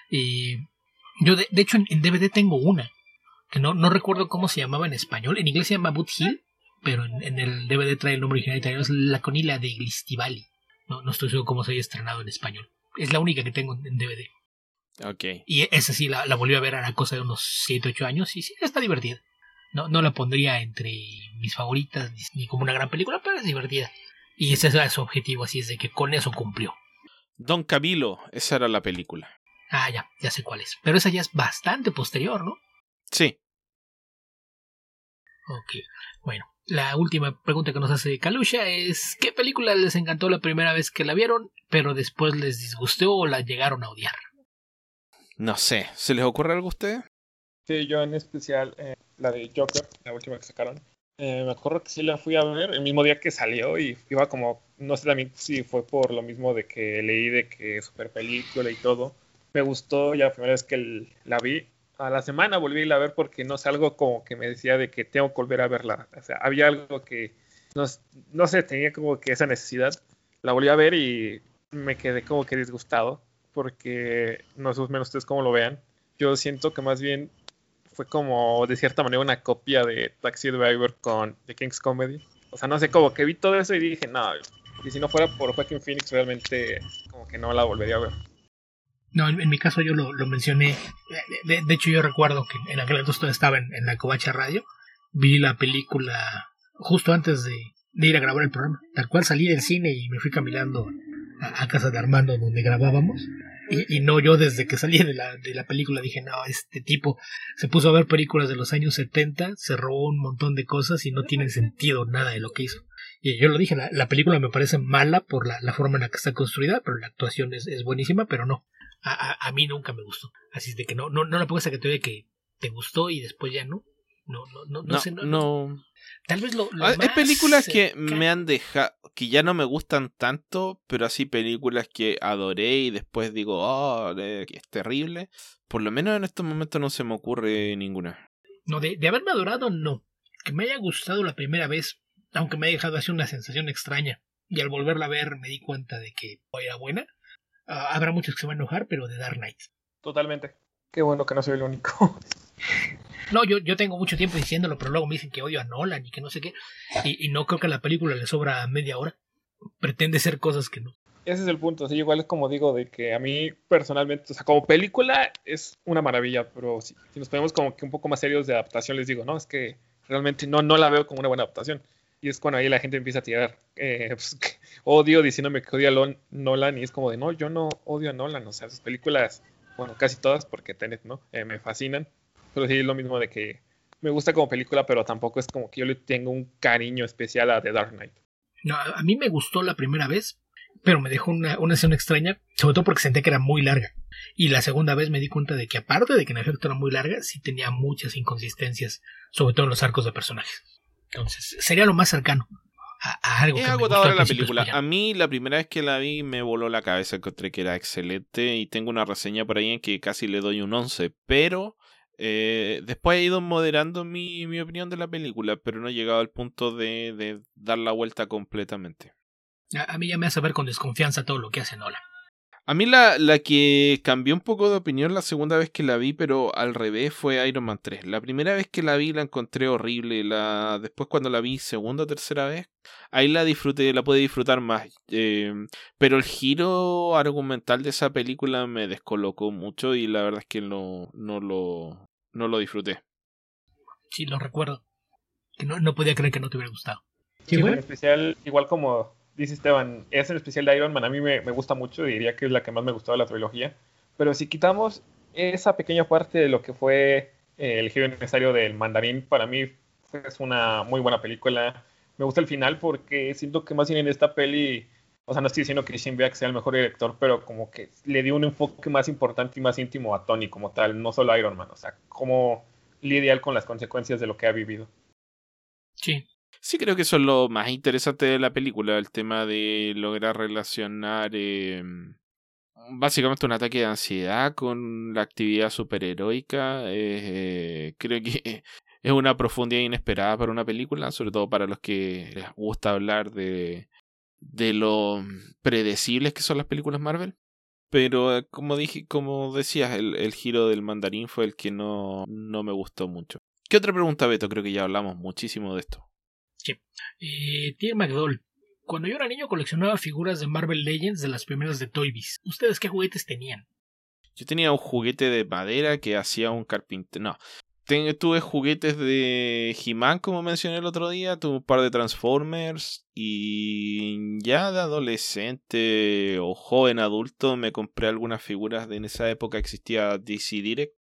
Yo de hecho en DVD tengo una, que no recuerdo cómo se llamaba en español, en inglés se llama Boot Hill, pero en el DVD trae el nombre original italiano, es La Conilla de Glistivali. No estoy seguro cómo se haya estrenado en español. Es la única que tengo en DVD. Okay. Y esa sí la volví a ver a la cosa de unos 7, 8 años y sí, está divertida. No la pondría entre mis favoritas ni como una gran película, pero es divertida. Y ese era su objetivo, así es de que con eso cumplió. Don Camilo, esa era la película. Ah, ya sé cuál es. Pero esa ya es bastante posterior, ¿no? Sí. Ok, bueno. La última pregunta que nos hace Kalusha es ¿qué película les encantó la primera vez que la vieron, pero después les disgustó o la llegaron a odiar? No sé, ¿se les ocurre algo a ustedes? Sí, yo en especial la de Joker, la última que sacaron. Me acuerdo que sí la fui a ver el mismo día que salió y iba como, no sé también si fue por lo mismo de que leí de que super película y todo. Me gustó ya la primera vez que la vi. A la semana volví a irla a ver porque no sé, algo como que me decía de que tengo que volver a verla. O sea, había algo que, no sé, tenía como que esa necesidad. La volví a ver y me quedé como que disgustado porque no sé menos ustedes cómo lo vean. Yo siento que más bien fue como de cierta manera una copia de Taxi Driver con The King's Comedy. O sea, no sé, como que vi todo eso y dije, no, Y si no fuera por Joaquin Phoenix, realmente como que no la volvería a ver. No, en mi caso yo lo mencioné. De hecho, yo recuerdo que en aquel entonces todavía estaba en la Covacha Radio. Vi la película justo antes de ir a grabar el programa. Tal cual salí del cine y me fui caminando a casa de Armando donde grabábamos. Y no, yo desde que salí de la película dije, no, este tipo se puso a ver películas de los años 70, se robó un montón de cosas y no tiene sentido nada de lo que hizo. Y yo lo dije, la película me parece mala por la forma en la que está construida, pero la actuación es buenísima, pero no. A mí nunca me gustó. Así es de que no le pongas a categoría que te gustó y después ya no. No sé. No. Tal vez lo Hay más películas que cercano. me han dejado, que ya no me gustan tanto, pero así películas que adoré y después digo, oh, que es terrible. Por lo menos en estos momentos no se me ocurre ninguna. No, de haberme adorado, no. Que me haya gustado la primera vez, aunque me haya dejado así una sensación extraña. Y al volverla a ver me di cuenta de que era buena. Habrá muchos que se van a enojar, pero de Dark Knight. Totalmente. Qué bueno que no soy el único. No, yo tengo mucho tiempo diciéndolo, pero luego me dicen que odio a Nolan y que no sé qué. Y no creo que a la película le sobra media hora. Pretende ser cosas que no. Ese es el punto, sí, igual es como digo, de que a mí personalmente, o sea, como película es una maravilla, pero si nos ponemos como que un poco más serios de adaptación, les digo, no, es que realmente no la veo como una buena adaptación. Y es cuando ahí la gente empieza a tirar pues, odio diciéndome que odia a Nolan y es como de, no, yo no odio a Nolan, o sea, sus películas, bueno, casi todas, porque Tenet, ¿no? Me fascinan, pero sí es lo mismo de que me gusta como película, pero tampoco es como que yo le tengo un cariño especial a The Dark Knight. No, a mí me gustó la primera vez, pero me dejó una escena extraña, sobre todo porque senté que era muy larga. Y la segunda vez me di cuenta de que aparte de que en efecto era muy larga, sí tenía muchas inconsistencias, sobre todo en los arcos de personajes. Entonces, sería lo más cercano a algo Es que me gustó agotadora al la principio. película. A mí la primera vez que la vi me voló la cabeza, encontré que era excelente y tengo una reseña por ahí en que casi le doy un 11, pero después he ido moderando mi opinión de la película, pero no he llegado al punto de dar la vuelta completamente. A mí ya me hace ver con desconfianza todo lo que hace Nolan. A mí la que cambió un poco de opinión la segunda vez que la vi, pero al revés, fue Iron Man 3. La primera vez que la vi la encontré horrible. Después cuando la vi segunda o tercera vez, ahí la disfruté, la pude disfrutar más. Pero el giro argumental de esa película me descolocó mucho y la verdad es que no lo disfruté. Sí, lo recuerdo. Que no podía creer que no te hubiera gustado. Sí, en especial, igual como dice Esteban, es en especial de Iron Man, a mí me gusta mucho, diría que es la que más me gustó de la trilogía, pero si quitamos esa pequeña parte de lo que fue el giro necesario del mandarín, para mí es una muy buena película. Me gusta el final porque siento que más bien en esta peli, o sea, no estoy diciendo que Christian Bale sea el mejor director, pero como que le dio un enfoque más importante y más íntimo a Tony como tal, no solo a Iron Man, o sea, cómo lidiar con las consecuencias de lo que ha vivido. Sí. Sí, creo que eso es lo más interesante de la película, el tema de lograr relacionar básicamente un ataque de ansiedad con la actividad superheroica. Creo que es una profundidad inesperada para una película, sobre todo para los que les gusta hablar de lo predecibles que son las películas Marvel. Pero como decías, el giro del mandarín fue el que no me gustó mucho. ¿Qué otra pregunta, Beto? Creo que ya hablamos muchísimo de esto. Sí. Tier McDowell. Cuando yo era niño coleccionaba figuras de Marvel Legends de las primeras de Toy Biz. ¿Ustedes qué juguetes tenían? Yo tenía un juguete de madera que hacía un carpintero. No. Tuve juguetes de He-Man, como mencioné el otro día. Tuve un par de Transformers. Y ya de adolescente o joven adulto me compré algunas figuras. En esa época existía DC Direct.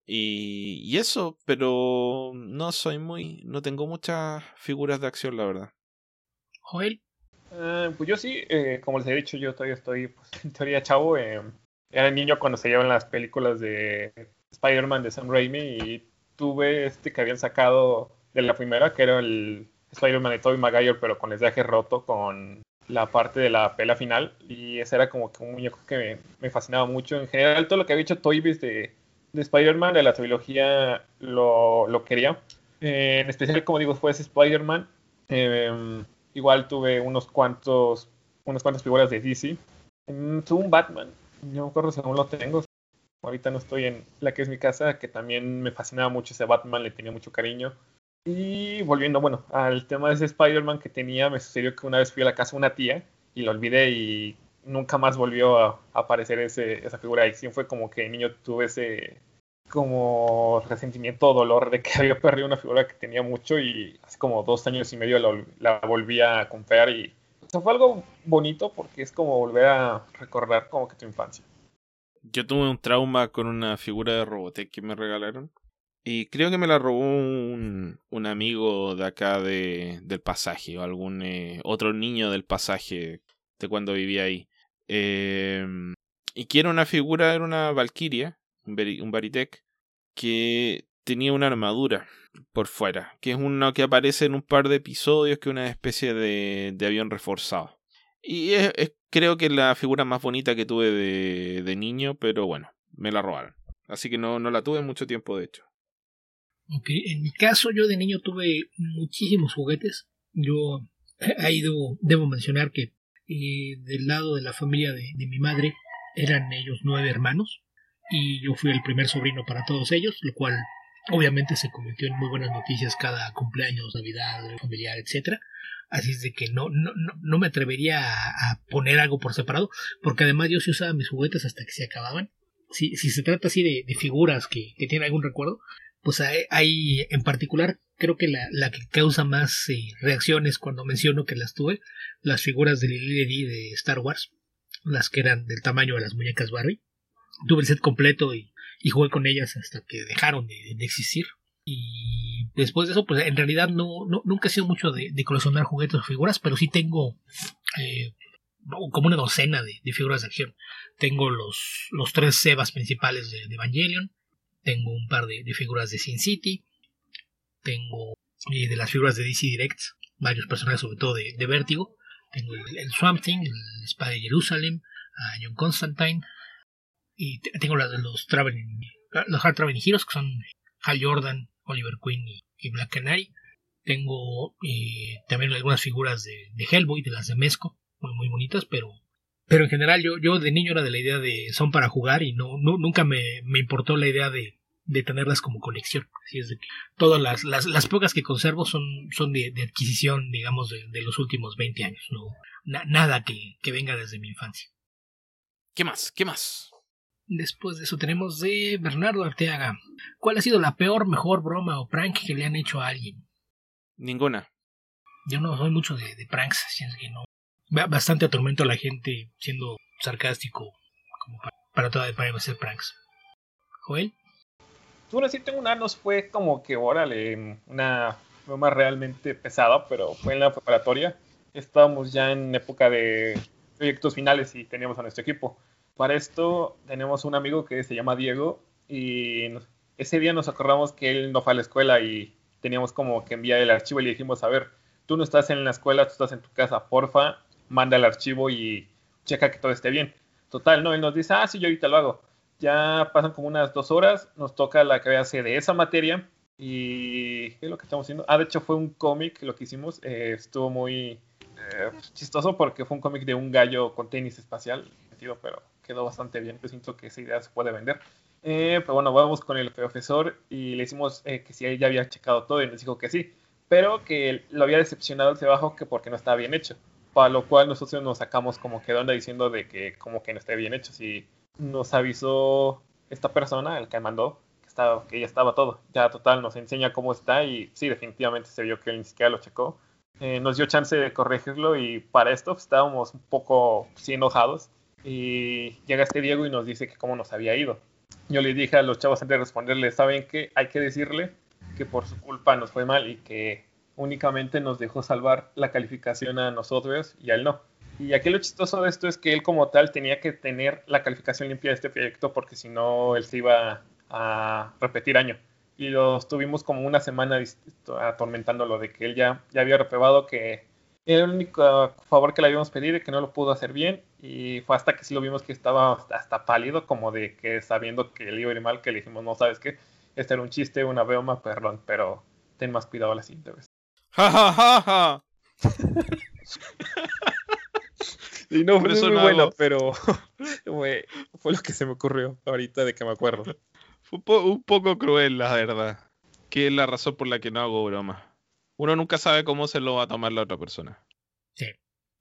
Y eso, pero no tengo muchas figuras de acción, la verdad. ¿Joel? Pues yo sí, como les he dicho, yo todavía estoy pues, en teoría chavo. Era niño cuando se llevan las películas de Spider-Man de Sam Raimi y tuve que habían sacado de la primera, que era el Spider-Man de Tobey Maguire, pero con el traje roto, con la parte de la pelea final. Y ese era como que un muñeco que me fascinaba mucho. En general, todo lo que había hecho Toy Biz de Spider-Man, de la trilogía, lo quería. En especial, como digo, fue ese Spider-Man. Igual tuve unas cuantas figuras de DC. Tuve un Batman, no me acuerdo si aún lo tengo. Ahorita no estoy en la que es mi casa, que también me fascinaba mucho ese Batman, le tenía mucho cariño. Y volviendo, bueno, al tema de ese Spider-Man que tenía, me sucedió que una vez fui a la casa de una tía y lo olvidé y nunca más volvió a aparecer esa figura. Y sí fue como que de niño tuve ese como resentimiento o dolor de que había perdido una figura que tenía mucho y hace como 2 años y medio la volví a comprar y o sea, fue algo bonito porque es como volver a recordar como que tu infancia. Yo tuve un trauma con una figura de Robotech que me regalaron. Y creo que me la robó un amigo de acá del pasaje. O algún otro niño del pasaje de cuando vivía ahí. Y que era una figura, era una Valkyria, un Baritech, que tenía una armadura por fuera. Que es uno que aparece en un par de episodios, que es una especie de avión reforzado. Y creo que es la figura más bonita que tuve de niño, pero bueno, me la robaron. Así que no la tuve mucho tiempo, de hecho. Ok, en mi caso yo de niño tuve muchísimos juguetes. Yo debo mencionar que del lado de la familia de mi madre eran ellos 9 hermanos y yo fui el primer sobrino para todos ellos, lo cual obviamente se convirtió en muy buenas noticias cada cumpleaños, Navidad, familiar, etcétera. Así es de que no me atrevería a poner algo por separado, porque además yo sí usaba mis juguetes hasta que se acababan. Si se trata así de figuras que tienen algún recuerdo, pues hay en particular, creo que la que causa más reacciones cuando menciono que las tuve, las figuras de Lily de Star Wars, las que eran del tamaño de las muñecas Barbie. Tuve el set completo y jugué con ellas hasta que dejaron de existir. Y después de eso, pues en realidad nunca he sido mucho de coleccionar juguetes o figuras, pero sí tengo como una docena de figuras de acción. Tengo los 3 Sebas principales de Evangelion. Tengo un par de figuras de Sin City. Tengo de las figuras de DC Direct varios personajes, sobre todo de Vértigo. Tengo el Swamp Thing, el Espada de Jerusalem, a John Constantine. Y tengo las de los Hard Traveling Heroes, que son Hal Jordan, Oliver Queen y Black Canary. Tengo también algunas figuras de Hellboy, de las de Mezco, muy bonitas, pero en general yo de niño era de la idea de son para jugar y nunca me importó la idea de tenerlas como colección. Así es de que todas las pocas que conservo son de adquisición, digamos, de los últimos 20 años. Nada que venga desde mi infancia. ¿Qué más? Después de eso tenemos de Bernardo Arteaga. ¿Cuál ha sido la peor, mejor broma o prank que le han hecho a alguien? Ninguna. Yo no soy mucho de pranks, así es que no. Bastante atormento a la gente siendo sarcástico como para hacer pranks. ¿Joel? Bueno, sí tengo una, nos fue como que, órale, una broma realmente pesada, pero fue en la preparatoria. Estábamos ya en época de proyectos finales y teníamos a nuestro equipo. Para esto tenemos un amigo que se llama Diego y ese día nos acordamos que él no fue a la escuela y teníamos como que enviar el archivo y le dijimos, a ver, tú no estás en la escuela, tú estás en tu casa, porfa, manda el archivo y checa que todo esté bien. Total, ¿no? Él nos dice, sí, yo ahorita lo hago. Ya pasan como unas 2 horas, nos toca la clase de esa materia y ¿qué es lo que estamos haciendo? De hecho fue un cómic lo que hicimos, estuvo muy chistoso porque fue un cómic de un gallo con tenis espacial, pero quedó bastante bien. Yo siento que esa idea se puede vender. Pero bueno, vamos con el profesor y le decimos que si él ya había checado todo y nos dijo que sí, pero que lo había decepcionado el trabajo que porque no estaba bien hecho. Para lo cual nosotros nos sacamos como que de onda diciendo de que como que no esté bien hecho. Si nos avisó esta persona, el que mandó, que ya estaba todo. Ya total nos enseña cómo está y sí, definitivamente se vio que él ni siquiera lo checó. Nos dio chance de corregirlo y para esto estábamos un poco enojados. Y llega este Diego y nos dice que cómo nos había ido. Yo le dije a los chavos antes de responderle, ¿saben qué? Hay que decirle que por su culpa nos fue mal y que únicamente nos dejó salvar la calificación a nosotros y a él no. Y aquí lo chistoso de esto es que él como tal tenía que tener la calificación limpia de este proyecto porque si no él se iba a repetir año. Y lo estuvimos como una semana atormentándolo de que él ya había reprobado, que era el único favor que le habíamos pedido y que no lo pudo hacer bien. Y fue hasta que sí lo vimos que estaba hasta pálido, como de que sabiendo que le iba a ir mal, que le dijimos, no, ¿sabes qué? Este era un chiste, una broma, perdón, pero ten más cuidado la siguiente vez. ¡Ja, ja, ja, ja! Y no fue muy bueno, pero fue lo que se me ocurrió ahorita de que me acuerdo. Fue un poco cruel, la verdad. Que es la razón por la que no hago bromas. Uno nunca sabe cómo se lo va a tomar la otra persona. Sí.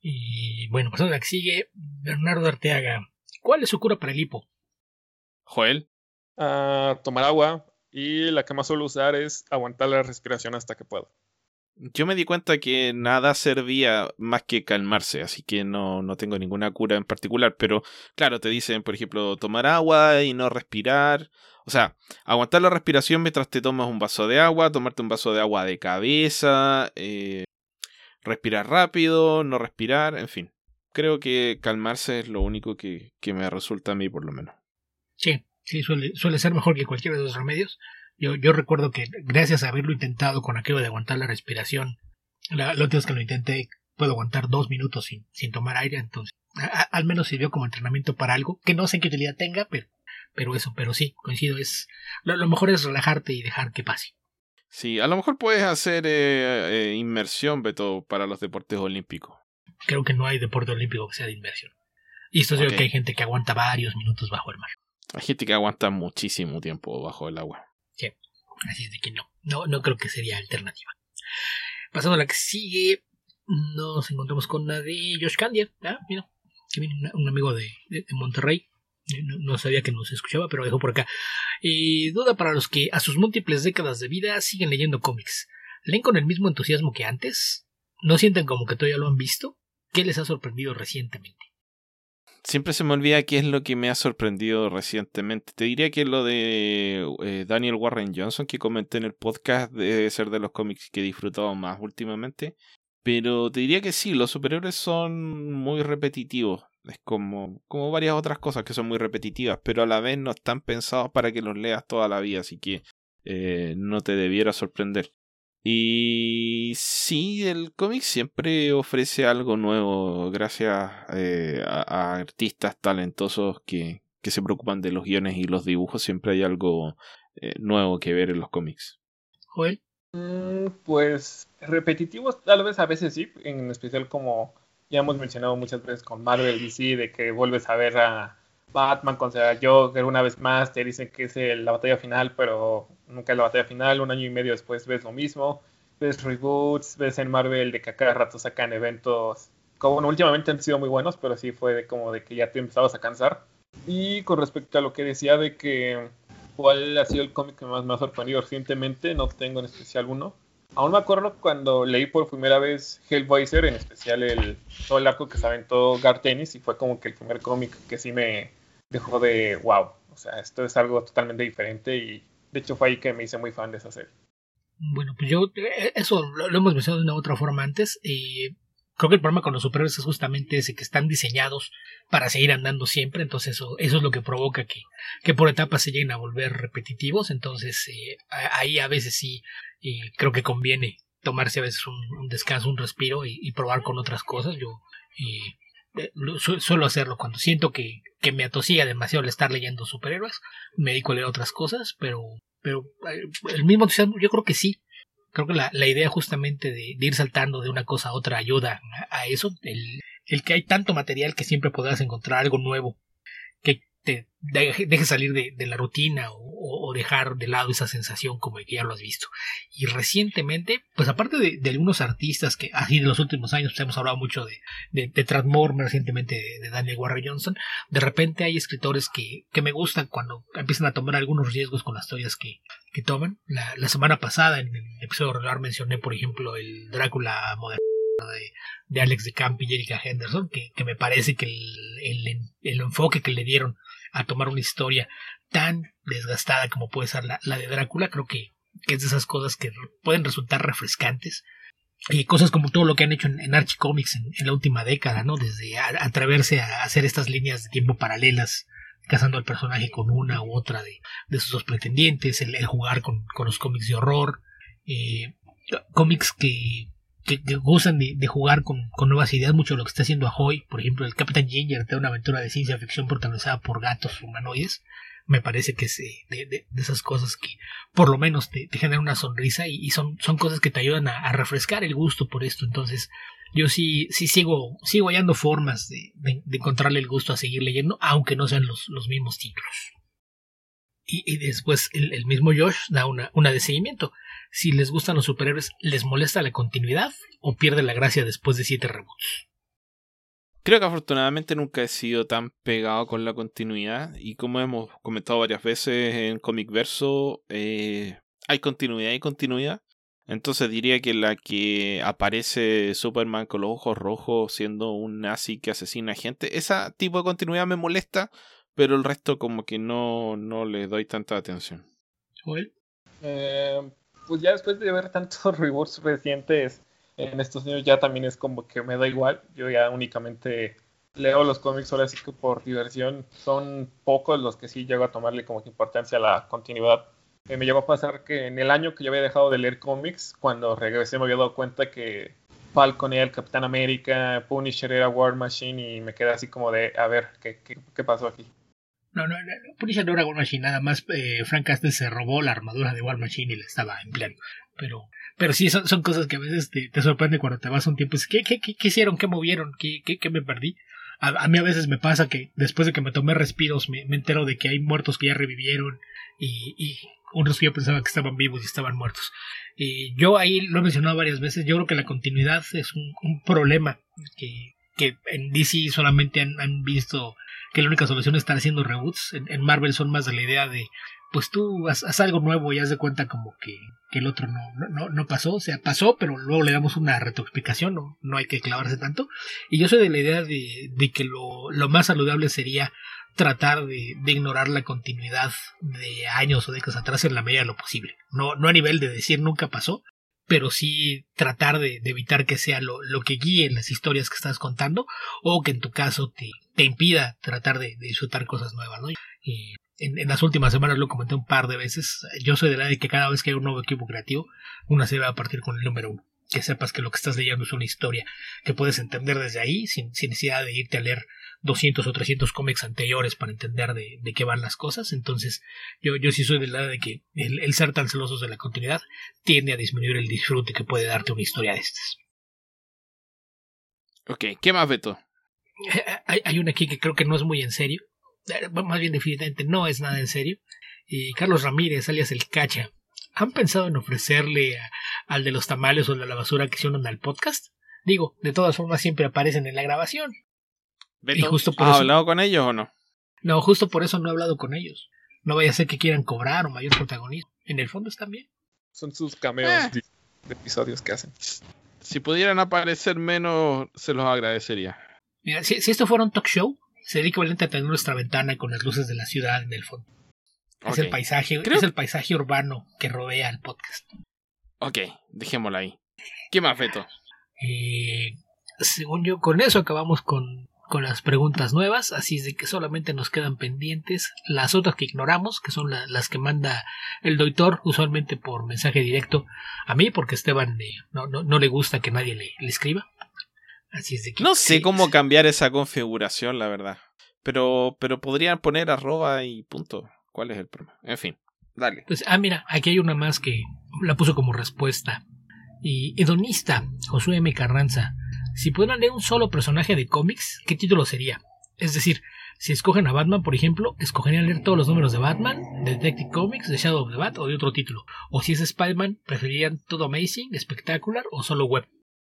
Y bueno, pasando a la que sigue, Bernardo Arteaga. ¿Cuál es su cura para el hipo? Joel. Tomar agua, y la que más suelo usar es aguantar la respiración hasta que puedo. Yo me di cuenta que nada servía más que calmarse, así que no tengo ninguna cura en particular, pero claro, te dicen, por ejemplo, tomar agua y no respirar. O sea, aguantar la respiración mientras te tomas un vaso de agua, tomarte un vaso de agua de cabeza, respirar rápido, no respirar, en fin. Creo que calmarse es lo único que me resulta a mí, por lo menos. Sí, suele ser mejor que cualquiera de los remedios. Yo recuerdo que gracias a haberlo intentado con aquello de aguantar la respiración, la última vez que lo intenté, puedo aguantar 2 minutos sin tomar aire, entonces al menos sirvió como entrenamiento para algo, que no sé qué utilidad tenga, pero sí, coincido, lo mejor es relajarte y dejar que pase. Sí, a lo mejor puedes hacer inmersión, Beto, para los deportes olímpicos. Creo que no hay deporte olímpico que sea de inmersión. Y esto es que hay gente que aguanta varios minutos bajo el mar. Hay gente que aguanta muchísimo tiempo bajo el agua. Sí, así es de que no creo que sería alternativa. Pasando a la que sigue, nos encontramos con la de Josh Candia. Mira, que viene un amigo de Monterrey. No sabía que nos escuchaba, pero dejó por acá. Duda para los que a sus múltiples décadas de vida siguen leyendo cómics. ¿Leen con el mismo entusiasmo que antes? ¿No sienten como que todavía lo han visto? ¿Qué les ha sorprendido recientemente? Siempre se me olvida qué es lo que me ha sorprendido recientemente. Te diría que lo de Daniel Warren Johnson que comenté en el podcast debe ser de los cómics que he disfrutado más últimamente. Pero te diría que sí, los superhéroes son muy repetitivos. Es como varias otras cosas que son muy repetitivas, pero a la vez no están pensados para que los leas toda la vida, así que no te debiera sorprender. Y sí, el cómic siempre ofrece algo nuevo gracias a artistas talentosos que se preocupan de los guiones y los dibujos. Siempre hay algo nuevo que ver en los cómics. ¿Joel? Pues repetitivos tal vez a veces sí, en especial como ya hemos mencionado muchas veces con Marvel y DC, de que vuelves a ver a Batman contra Joker una vez más, te dicen que es la batalla final, pero nunca es la batalla final, un año y medio después ves lo mismo, ves reboots, ves en Marvel de que a cada rato sacan eventos, como bueno, últimamente han sido muy buenos, pero sí fue como de que ya te empezabas a cansar. Y con respecto a lo que decía de que cuál ha sido el cómic que más me ha sorprendido recientemente, no tengo en especial uno. Aún me acuerdo cuando leí por primera vez Hellblazer, en especial todo el arco que se aventó Garth Ennis, y fue como que el primer cómic que sí me dejó de wow, o sea, esto es algo totalmente diferente, y de hecho fue ahí que me hice muy fan de esa serie. Bueno, pues eso lo hemos mencionado de una u otra forma antes. Creo que el problema con los superhéroes es justamente ese, que están diseñados para seguir andando siempre, entonces eso es lo que provoca que por etapas se lleguen a volver repetitivos. Entonces ahí a veces sí creo que conviene tomarse a veces un descanso, un respiro y probar con otras cosas. Yo suelo hacerlo cuando siento que me atosiga demasiado el estar leyendo superhéroes, me dedico a leer otras cosas, pero el mismo entusiasmo yo creo que sí. Creo que la idea justamente de ir saltando de una cosa a otra ayuda a eso, el que hay tanto material que siempre podrás encontrar algo nuevo que te deje salir de la rutina o dejar de lado esa sensación como de que ya lo has visto. Y recientemente, pues aparte de algunos artistas que así de los últimos años, pues hemos hablado mucho de Transformers, recientemente de Daniel Warren Johnson, de repente hay escritores que me gustan cuando empiezan a tomar algunos riesgos con las historias que toman. La semana pasada en el episodio regular mencioné, por ejemplo, el Drácula moderno de Alex de Camp y Erika Henderson, que me parece que el enfoque que le dieron a tomar una historia tan desgastada como puede ser la de Drácula, creo que es de esas cosas que pueden resultar refrescantes. Y cosas como todo lo que han hecho en Archie Comics en la última década, ¿no? Desde atreverse a hacer estas líneas de tiempo paralelas, casando al personaje con una u otra de sus dos pretendientes, el jugar con los cómics de horror, cómics que gozan de jugar con nuevas ideas, mucho de lo que está haciendo Ahoy, por ejemplo, el Capitán Ginger, de una aventura de ciencia ficción protagonizada por gatos humanoides. Me parece que es de esas cosas que por lo menos te generan una sonrisa y son cosas que te ayudan a refrescar el gusto por esto. Entonces yo sí sigo hallando formas de encontrarle el gusto a seguir leyendo, aunque no sean los mismos títulos. Y después el mismo Josh da una de seguimiento. Si les gustan los superhéroes, ¿les molesta la continuidad o pierde la gracia después de 7 reboots? Creo que afortunadamente nunca he sido tan pegado con la continuidad y como hemos comentado varias veces en Comic Verso, hay continuidad y continuidad. Entonces diría que la que aparece Superman con los ojos rojos siendo un nazi que asesina gente, ese tipo de continuidad me molesta, pero el resto como que no le doy tanta atención. Joel. Pues ya después de ver tantos reboots recientes en estos años ya también es como que me da igual. Yo ya únicamente leo los cómics ahora sí que por diversión. Son pocos los que sí llego a tomarle como que importancia a la continuidad. Me llegó a pasar que en el año que yo había dejado de leer cómics, cuando regresé me había dado cuenta que Falcon era el Capitán América, Punisher era War Machine y me quedé así como de, a ver, ¿qué pasó aquí? No, Punisher no era War Machine, nada más Frank Castle se robó la armadura de War Machine y la estaba empleando. Pero sí, son cosas que a veces te sorprende cuando te vas un tiempo. ¿Qué hicieron? ¿Qué movieron? ¿Qué me perdí? A mí a veces me pasa que después de que me tomé respiros me entero de que hay muertos que ya revivieron y unos que yo pensaba que estaban vivos y estaban muertos. Y yo ahí lo he mencionado varias veces. Yo creo que la continuidad es un problema que en DC solamente han visto que la única solución es estar haciendo reboots. En Marvel son más de la idea de pues tú haz algo nuevo y haz de cuenta como que el otro no pasó, o sea, pasó, pero luego le damos una retroexplicación, no hay que clavarse tanto. Y yo soy de la idea de que lo más saludable sería tratar de ignorar la continuidad de años o décadas atrás en la medida de lo posible. No a nivel de decir nunca pasó, pero sí tratar de evitar que sea lo que guíe las historias que estás contando o que en tu caso te impida tratar de disfrutar cosas nuevas, ¿no? Y en las últimas semanas lo comenté un par de veces. Yo soy de la de que cada vez que hay un nuevo equipo creativo, una se va a partir con el número 1. Que sepas que lo que estás leyendo es una historia que puedes entender desde ahí sin necesidad de irte a leer 200 o 300 cómics anteriores para entender de qué van las cosas. Entonces yo sí soy de la de que el ser tan celosos de la continuidad tiende a disminuir el disfrute que puede darte una historia de estas. Ok, ¿qué más, Beto? Hay una aquí que creo que no es muy en serio. Más bien definitivamente no es nada en serio. Carlos Ramírez, alias El Cacha, ¿han pensado en ofrecerle al de los tamales o de la basura que se unan al podcast? Digo, de todas formas siempre aparecen en la grabación. Beto, y justo por ¿has eso, hablado con ellos o no? No, justo por eso no he hablado con ellos. No vaya a ser que quieran cobrar o mayor protagonismo. En el fondo están bien. Son sus cameos de episodios que hacen. Si pudieran aparecer menos, se los agradecería. Mira, si esto fuera un talk show, sería equivalente a tener nuestra ventana con las luces de la ciudad en el fondo. Es el paisaje urbano que rodea el podcast. Ok, dejémosla ahí. ¿Qué más, Beto? Según yo, con eso acabamos con las preguntas nuevas, así es de que solamente nos quedan pendientes las otras que ignoramos, que son las que manda el doctor, usualmente por mensaje directo a mí, porque Esteban no le gusta que nadie le escriba. Así es de que, no sé cómo cambiar esa configuración, la verdad. Pero podrían poner @ y punto. ¿Cuál es el problema? En fin, dale. Pues, mira, aquí hay una más que la puso como respuesta. Hedonista, Josué M. Carranza. Si pudieran leer un solo personaje de cómics, ¿qué título sería? Es decir, si escogen a Batman, por ejemplo, ¿escogerían leer todos los números de Batman, de Detective Comics, de Shadow of the Bat o de otro título? O si es Spider-Man, ¿preferirían todo Amazing, Spectacular o solo Web?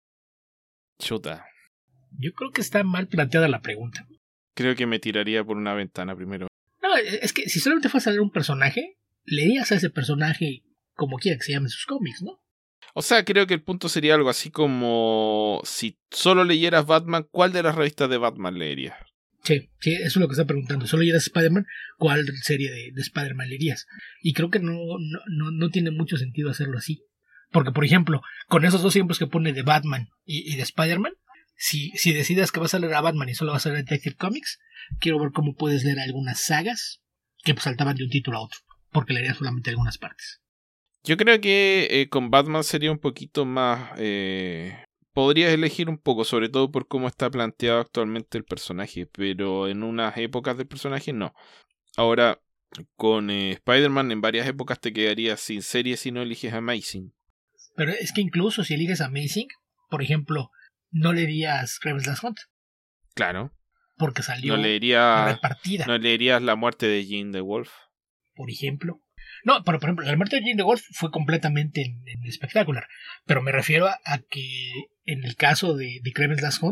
Chuta. Yo creo que está mal planteada la pregunta. Creo que me tiraría por una ventana primero. No, es que si solamente fueras a leer un personaje, leerías a ese personaje como quiera que se llame sus cómics, ¿no? O sea, creo que el punto sería algo así como si solo leyeras Batman, ¿cuál de las revistas de Batman leerías? Sí, eso es lo que está preguntando. Solo leyeras Spider-Man, ¿cuál serie de Spider-Man leerías? Y creo que no tiene mucho sentido hacerlo así. Porque, por ejemplo, con esos dos ejemplos que pone de Batman y de Spider-Man, si decidas que vas a leer a Batman y solo vas a leer Detective Comics, quiero ver cómo puedes leer algunas sagas que saltaban de un título a otro, porque leerías solamente algunas partes. Yo creo que con Batman sería un poquito más... podrías elegir un poco, sobre todo por cómo está planteado actualmente el personaje, pero en unas épocas del personaje no. Ahora, con Spider-Man en varias épocas te quedarías sin serie si no eliges Amazing. Pero es que incluso si eliges Amazing, por ejemplo, no leerías Kraven's Last Hunt. Claro. Porque salió repartida. No leerías La muerte de Jean the Wolf. Por ejemplo. No, pero por ejemplo, la muerte de Jean the Wolf fue completamente en espectacular. Pero me refiero a que en el caso de Kraven's Last Hunt,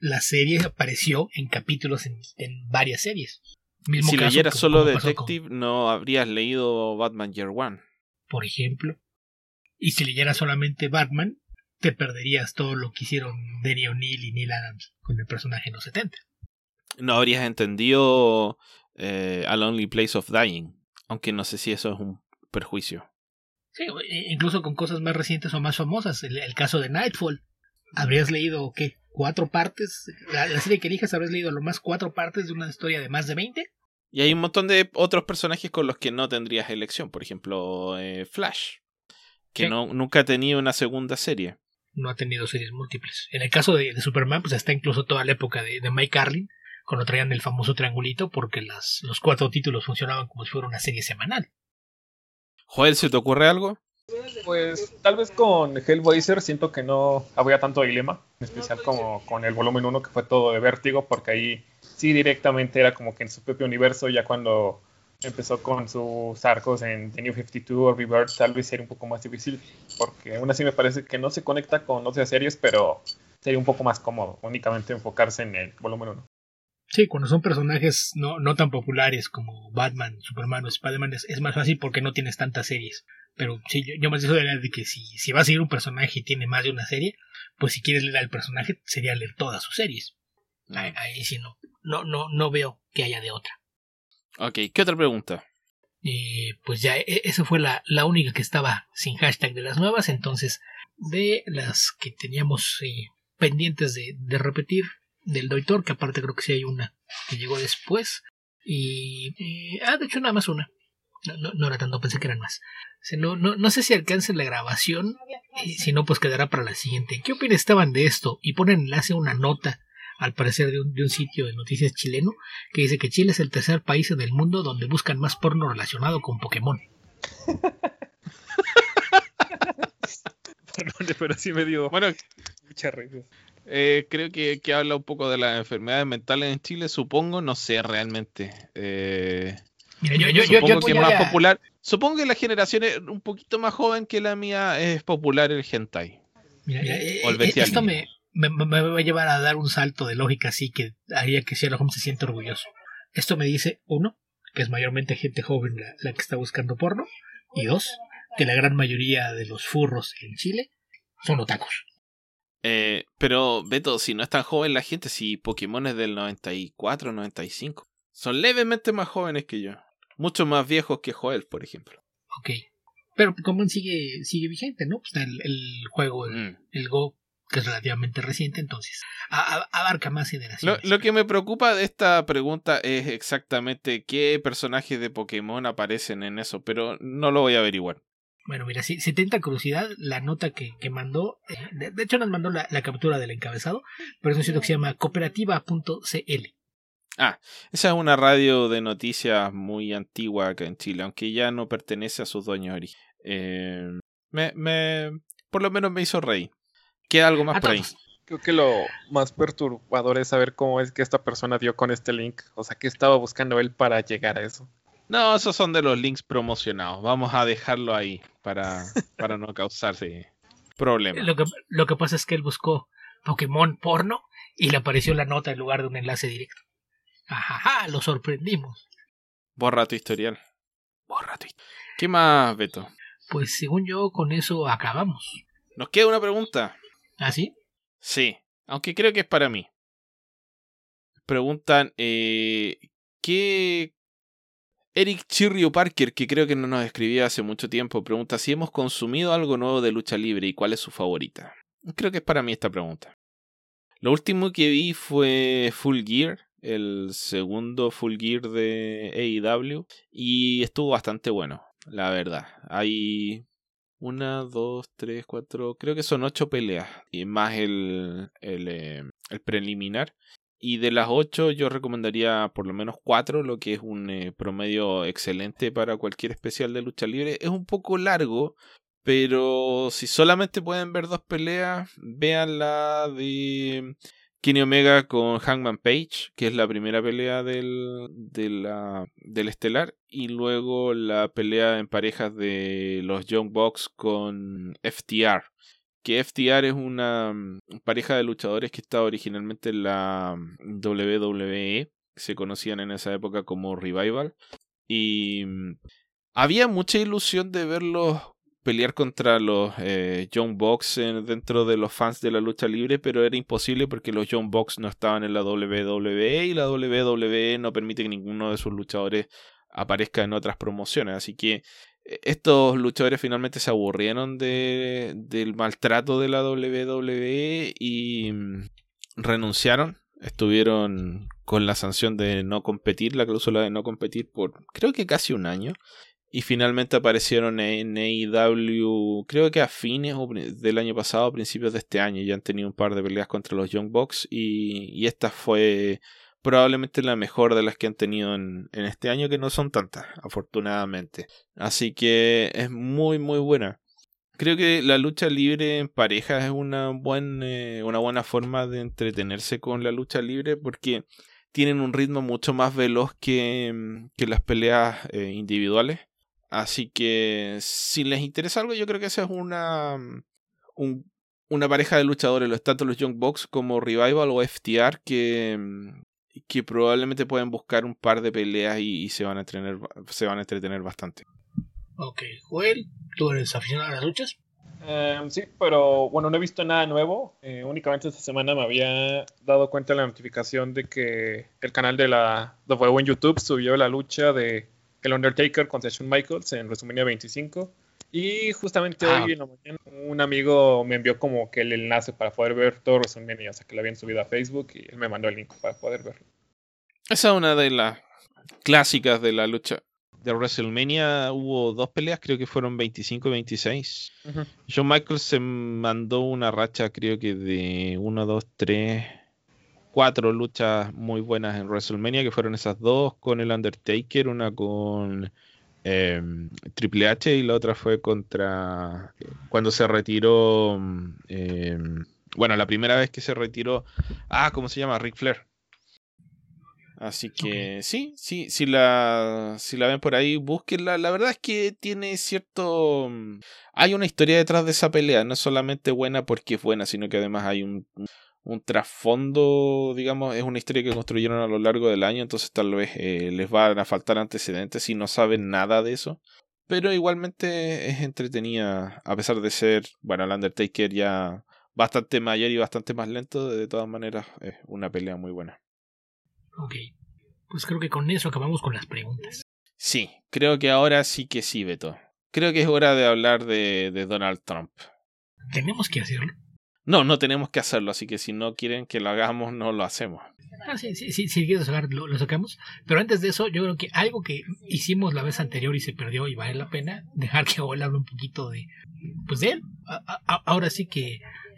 la serie apareció en capítulos en varias series. Si leyeras solo Detective, no habrías leído Batman Year One, por ejemplo. Y si leyeras solamente Batman, te perderías todo lo que hicieron Denny O'Neil y Neil Adams con el personaje en los 70. No habrías entendido A Lonely Place of Dying, aunque no sé si eso es un perjuicio. Sí, incluso con cosas más recientes o más famosas. El caso de Nightfall. ¿Habrías leído, qué? 4 partes? La serie que elijas, ¿habrías leído lo más 4 partes de una historia de más de 20? Y hay un montón de otros personajes con los que no tendrías elección. Por ejemplo, Flash, que Sí. nunca ha tenido una segunda serie. No ha tenido series múltiples. En el caso de Superman, pues está incluso toda la época de Mike Carlin, cuando traían el famoso triangulito, porque los 4 títulos funcionaban como si fuera una serie semanal. Joel, ¿se te ocurre algo? Pues tal vez con Hellblazer siento que no habría tanto dilema, en especial como con el volumen 1 que fue todo de Vértigo, porque ahí sí directamente era como que en su propio universo. Ya cuando empezó con sus arcos en The New 52 o Rebirth, tal vez sería un poco más difícil, porque aún así me parece que no se conecta con otras series, pero sería un poco más cómodo únicamente enfocarse en el volumen 1. Sí, cuando son personajes no tan populares como Batman, Superman o Spider-Man es más fácil porque no tienes tantas series. Pero sí, yo más de de que si vas a seguir un personaje y tiene más de una serie, pues si quieres leer al personaje sería leer todas sus series. Ahí sí no veo que haya de otra. Ok, ¿qué otra pregunta? Pues ya, esa fue la única que estaba sin hashtag de las nuevas. Entonces, de las que teníamos pendientes de repetir, del Doctor, que aparte creo que sí hay una que llegó después. Y de hecho nada más una. No era tanto, pensé que eran más. O sea, no sé si alcance la grabación, y si no, pues quedará para la siguiente. ¿Qué opinas estaban de esto? Y ponen enlace a una nota, al parecer de un sitio de noticias chileno, que dice que Chile es el tercer país en el mundo donde buscan más porno relacionado con Pokémon. Perdón, pero sí me dio mucha risa. Creo que habla un poco de las enfermedades mentales en Chile, supongo, no sé realmente. Mira, Supongo que es más popular. Supongo que la generación es un poquito más joven que la mía, es popular el hentai. Mira, O el bestialismo. esto me va a llevar a dar un salto de lógica así que haría que Sherlock Holmes se sienta orgulloso. Esto me dice, 1, que es mayormente gente joven la que está buscando porno, y 2, que la gran mayoría de los furros en Chile son otakus. Pero, Beto, si no es tan joven la gente, si Pokémon es del 94, 95, son levemente más jóvenes que yo. Mucho más viejos que Joel, por ejemplo. Ok. Pero Pokémon sigue vigente, ¿no? Pues está el juego, el Go, que es relativamente reciente, entonces abarca más generaciones. Lo que me preocupa de esta pregunta es exactamente qué personajes de Pokémon aparecen en eso, pero no lo voy a averiguar. Bueno, mira, si te entra curiosidad, la nota que mandó, de hecho nos mandó la captura del encabezado, pero es un sitio que se llama cooperativa.cl. Esa es una radio de noticias muy antigua acá en Chile, aunque ya no pertenece a sus dueños originales. Por lo menos me hizo reír. ¿Queda algo más por ahí? Creo que lo más perturbador es saber cómo es que esta persona dio con este link. O sea, ¿qué estaba buscando él para llegar a eso? No, esos son de los links promocionados. Vamos a dejarlo ahí para no causarse problemas. Lo que pasa es que él buscó Pokémon porno y le apareció la nota en lugar de un enlace directo. Ajaja, lo sorprendimos. Borra tu historial. ¿Qué más, Beto? Pues según yo, con eso acabamos. ¿Nos queda una pregunta? ¿Ah, sí? Sí, aunque creo que es para mí. Preguntan, ¿qué... Eric Chirrio Parker, que creo que no nos escribía hace mucho tiempo, pregunta si hemos consumido algo nuevo de lucha libre y cuál es su favorita. Creo que es para mí esta pregunta. Lo último que vi fue Full Gear, el segundo Full Gear de AEW, y estuvo bastante bueno, la verdad. Hay 1, 2, 3, 4, creo que son 8 peleas, y más el preliminar. Y de las 8 yo recomendaría por lo menos 4, lo que es un promedio excelente para cualquier especial de lucha libre. Es un poco largo, pero si solamente pueden ver 2 peleas, vean la de Kenny Omega con Hangman Page, que es la primera pelea del estelar, y luego la pelea en parejas de los Young Bucks con FTR, que FTR es una pareja de luchadores que estaba originalmente en la WWE, se conocían en esa época como Revival, y había mucha ilusión de verlos pelear contra los Young Bucks dentro de los fans de la lucha libre, pero era imposible porque los Young Bucks no estaban en la WWE y la WWE no permite que ninguno de sus luchadores aparezca en otras promociones, así que estos luchadores finalmente se aburrieron del maltrato de la WWE y renunciaron. Estuvieron con la sanción de no competir, la cláusula de no competir por creo que casi un año. Y finalmente aparecieron en AEW, creo que a fines del año pasado, a principios de este año. Ya han tenido un par de peleas contra los Young Bucks y esta fue probablemente la mejor de las que han tenido en este año, que no son tantas, afortunadamente. Así que es muy muy buena. Creo que la lucha libre en parejas es una buena forma de entretenerse con la lucha libre, porque tienen un ritmo mucho más veloz que las peleas individuales. Así que si les interesa algo, yo creo que esa es una pareja de luchadores, tanto los Young Bucks como Revival o FTR, que probablemente pueden buscar un par de peleas y se van a entretener bastante. Ok, Joel, ¿tú eres aficionado a las luchas? Sí, pero bueno, no he visto nada nuevo. Únicamente esta semana me había dado cuenta de la notificación de que el canal de la WWE en YouTube subió la lucha de el Undertaker contra Shawn Michaels en WrestleMania 25. Y justamente hoy en la mañana un amigo me envió como que el enlace para poder ver todo WrestleMania, o sea que lo habían subido a Facebook y él me mandó el link para poder verlo. Esa es una de las clásicas de la lucha. De WrestleMania hubo 2 peleas, creo que fueron 25 y 26. Uh-huh. Shawn Michaels se mandó una racha, creo que de 1, 2, 3, 4 luchas muy buenas en WrestleMania, que fueron esas 2 con el Undertaker, una con Triple H y la otra fue contra cuando se retiró la primera vez que se retiró ¿cómo se llama? Ric Flair. Así que sí, si la ven por ahí, búsquenla. La verdad es que tiene cierto... Hay una historia detrás de esa pelea, no es solamente buena porque es buena, sino que además hay un trasfondo, digamos, es una historia que construyeron a lo largo del año, entonces tal vez les van a faltar antecedentes si no saben nada de eso. Pero igualmente es entretenida, a pesar de ser, el Undertaker ya bastante mayor y bastante más lento, de todas maneras es una pelea muy buena. Ok, pues creo que con eso acabamos con las preguntas. Sí, creo que ahora sí que sí, Beto. Creo que es hora de hablar de Donald Trump. ¿Tenemos que hacerlo? No tenemos que hacerlo, así que si no quieren que lo hagamos, no lo hacemos. Si quieres sacar, lo sacamos. Pero antes de eso, yo creo que algo que hicimos la vez anterior y se perdió y vale la pena dejar que Joel hable un poquito de él. Ahora sí que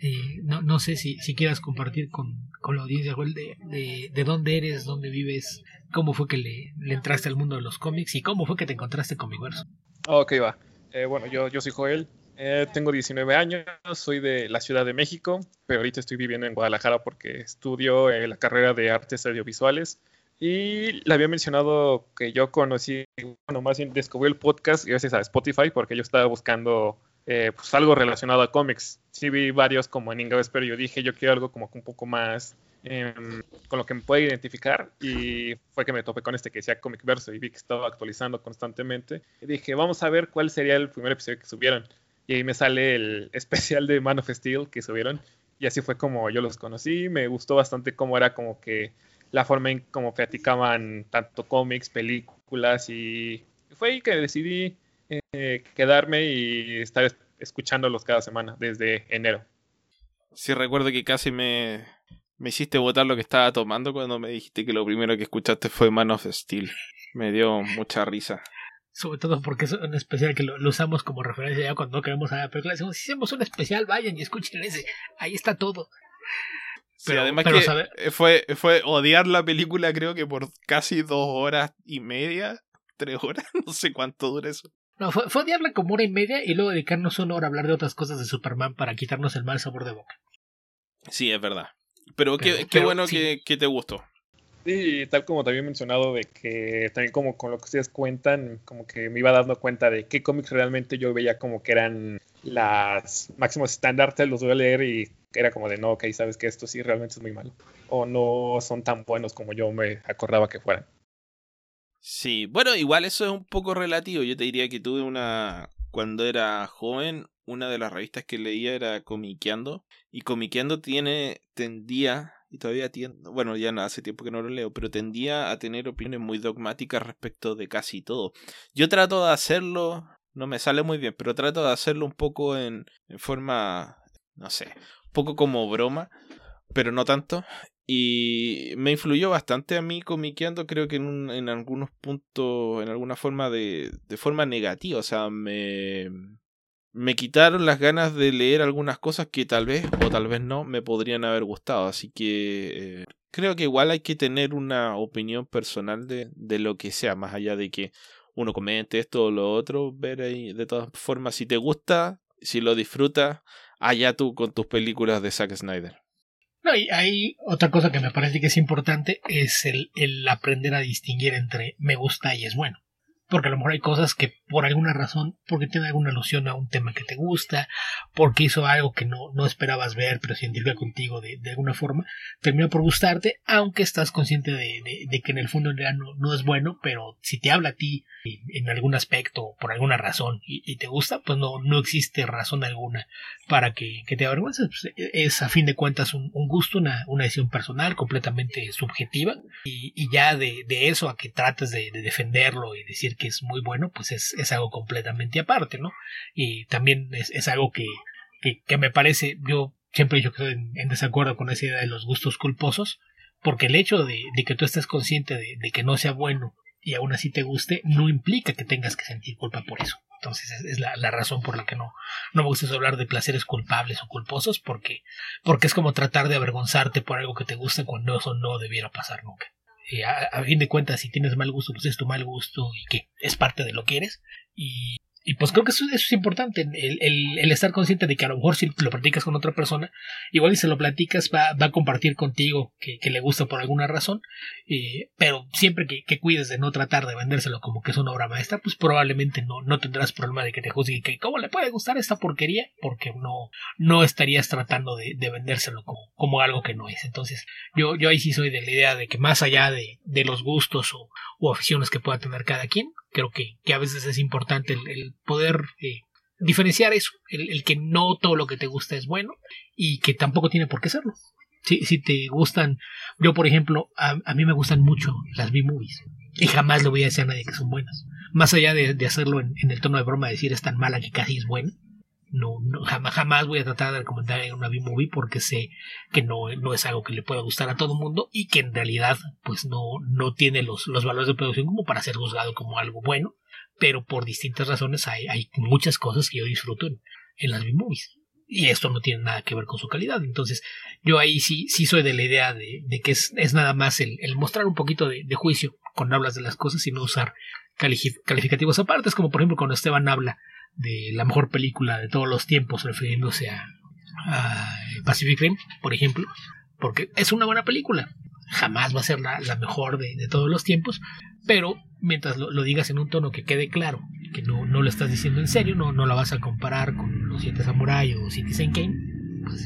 no sé si quieras compartir con la audiencia, Joel, de dónde eres, dónde vives, cómo fue que le entraste al mundo de los cómics y cómo fue que te encontraste con Miiverso. Ok, va. Yo soy Joel. Tengo 19 años, soy de la Ciudad de México, pero ahorita estoy viviendo en Guadalajara porque estudio la carrera de artes audiovisuales. Y le había mencionado que yo conocí, más bien descubrí el podcast gracias a Spotify porque yo estaba buscando algo relacionado a cómics. Sí vi varios como en inglés, pero yo dije yo quiero algo como un poco más con lo que me pueda identificar, y fue que me topé con este que decía Comic Verso y vi que estaba actualizando constantemente y dije vamos a ver cuál sería el primer episodio que subieron. Y ahí me sale el especial de Man of Steel que subieron. Y así fue como yo los conocí. Me gustó bastante cómo era como que la forma en cómo platicaban tanto cómics, películas. Y fue ahí que decidí quedarme y estar escuchándolos cada semana desde enero. Sí, recuerdo que casi me hiciste botar lo que estaba tomando cuando me dijiste que lo primero que escuchaste fue Man of Steel. Me dio mucha risa. Sobre todo porque es un especial que lo usamos como referencia ya cuando queremos a la película. Decimos, si hacemos un especial, vayan y escuchen ese. Ahí está todo. Pero, sí, además que fue odiar la película, creo que por casi 2 horas y media, 3 horas, no sé cuánto dura eso. No, fue odiarla como 1 hora y media y luego dedicarnos 1 hora a hablar de otras cosas de Superman para quitarnos el mal sabor de boca. Sí, es verdad. Pero qué bueno sí. que te gustó. Sí, tal como te había mencionado, de que también como con lo que ustedes cuentan, como que me iba dando cuenta de qué cómics realmente yo veía como que eran las máximos estándares los voy a leer y era como de no, ok, sabes que esto sí realmente es muy malo. O no son tan buenos como yo me acordaba que fueran. Sí, bueno, igual eso es un poco relativo. Yo te diría que tuve cuando era joven, una de las revistas que leía era Comiqueando. Y Comiqueando tendía, y todavía tiene, bueno, ya no, hace tiempo que no lo leo, pero tendía a tener opiniones muy dogmáticas respecto de casi todo. Yo trato de hacerlo, no me sale muy bien, pero trato de hacerlo un poco en forma, no sé, un poco como broma, pero no tanto. Y me influyó bastante a mí comiqueando, creo que en algunos puntos, en alguna forma de forma negativa. O sea, me quitaron las ganas de leer algunas cosas que tal vez o tal vez no me podrían haber gustado. Así que creo que igual hay que tener una opinión personal de lo que sea, más allá de que uno comente esto o lo otro, ver ahí de todas formas si te gusta, si lo disfrutas, allá tú con tus películas de Zack Snyder. No, y hay otra cosa que me parece que es importante, es el aprender a distinguir entre me gusta y es bueno. Porque a lo mejor hay cosas que por alguna razón, porque tiene alguna alusión a un tema que te gusta, porque hizo algo que no esperabas ver, pero se identifica contigo de alguna forma, termina por gustarte, aunque estás consciente de que en el fondo en realidad no es bueno, pero si te habla a ti en algún aspecto, por alguna razón, y te gusta, pues no existe razón alguna para que te avergüences. Pues es a fin de cuentas un gusto, una decisión personal, completamente subjetiva, y ya de eso a que trates de defenderlo y decir que es muy bueno, pues es algo completamente aparte, ¿no? Y también es algo que me parece, yo siempre he dicho que estoy en desacuerdo con esa idea de los gustos culposos, porque el hecho de que tú estés consciente de que no sea bueno y aún así te guste, no implica que tengas que sentir culpa por eso. Entonces es la razón por la que no me gusta hablar de placeres culpables o culposos, porque es como tratar de avergonzarte por algo que te gusta cuando eso no debiera pasar nunca. A fin de cuentas, si tienes mal gusto, pues es tu mal gusto y que es parte de lo que eres. Y pues creo que eso es importante, el estar consciente de que a lo mejor si lo platicas con otra persona, igual y se lo platicas, va a compartir contigo que le gusta por alguna razón, pero siempre que cuides de no tratar de vendérselo como que es una obra maestra, pues probablemente no tendrás problema de que te juzgue y que cómo le puede gustar esta porquería, porque no estarías tratando de vendérselo como algo que no es. Entonces yo ahí sí soy de la idea de que más allá de los gustos o aficiones que pueda tener cada quien, creo que a veces es importante el poder diferenciar eso, el que no todo lo que te gusta es bueno y que tampoco tiene por qué serlo. Si te gustan, yo por ejemplo, a mí me gustan mucho las B-movies y jamás le voy a decir a nadie que son buenas. Más allá de hacerlo en el tono de broma, decir es tan mala que casi es buena, jamás voy a tratar de recomendar una B-movie porque sé que no es algo que le pueda gustar a todo el mundo y que en realidad pues no tiene los valores de producción como para ser juzgado como algo bueno, pero por distintas razones hay muchas cosas que yo disfruto en las B-movies y esto no tiene nada que ver con su calidad. Entonces yo ahí sí soy de la idea de que es nada más el mostrar un poquito de juicio cuando hablas de las cosas y no usar calificativos aparte. Como por ejemplo cuando Esteban habla de la mejor película de todos los tiempos refiriéndose a Pacific Rim, por ejemplo, porque es una buena película, jamás va a ser la mejor de todos los tiempos, pero mientras lo digas en un tono que quede claro que no lo estás diciendo en serio, no la vas a comparar con Los Siete Samurai o Citizen Kane, pues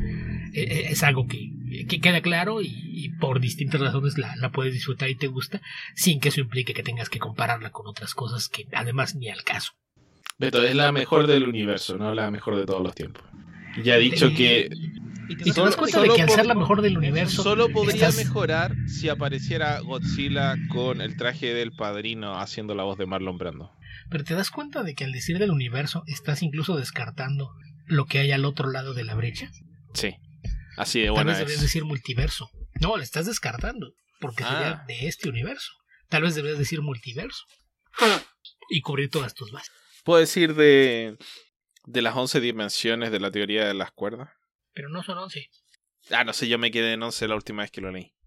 es algo que queda claro y por distintas razones la puedes disfrutar y te gusta sin que eso implique que tengas que compararla con otras cosas que además ni al caso. Beto, es la mejor del universo, no la mejor de todos los tiempos. Ya he dicho que... Y te das cuenta de que al ser la mejor del universo... Solo podría mejorar si apareciera Godzilla con el traje del Padrino haciendo la voz de Marlon Brando. Pero te das cuenta de que al decir del universo estás incluso descartando lo que hay al otro lado de la brecha. Sí, así de buena es. Tal vez deberías decir multiverso. No, le estás descartando, porque sería de este universo. Tal vez deberías decir multiverso. Y cubrir todas tus bases. ¿Puedo decir de las 11 dimensiones de la teoría de las cuerdas? Pero no son 11. No sé, yo me quedé en 11 la última vez que lo leí.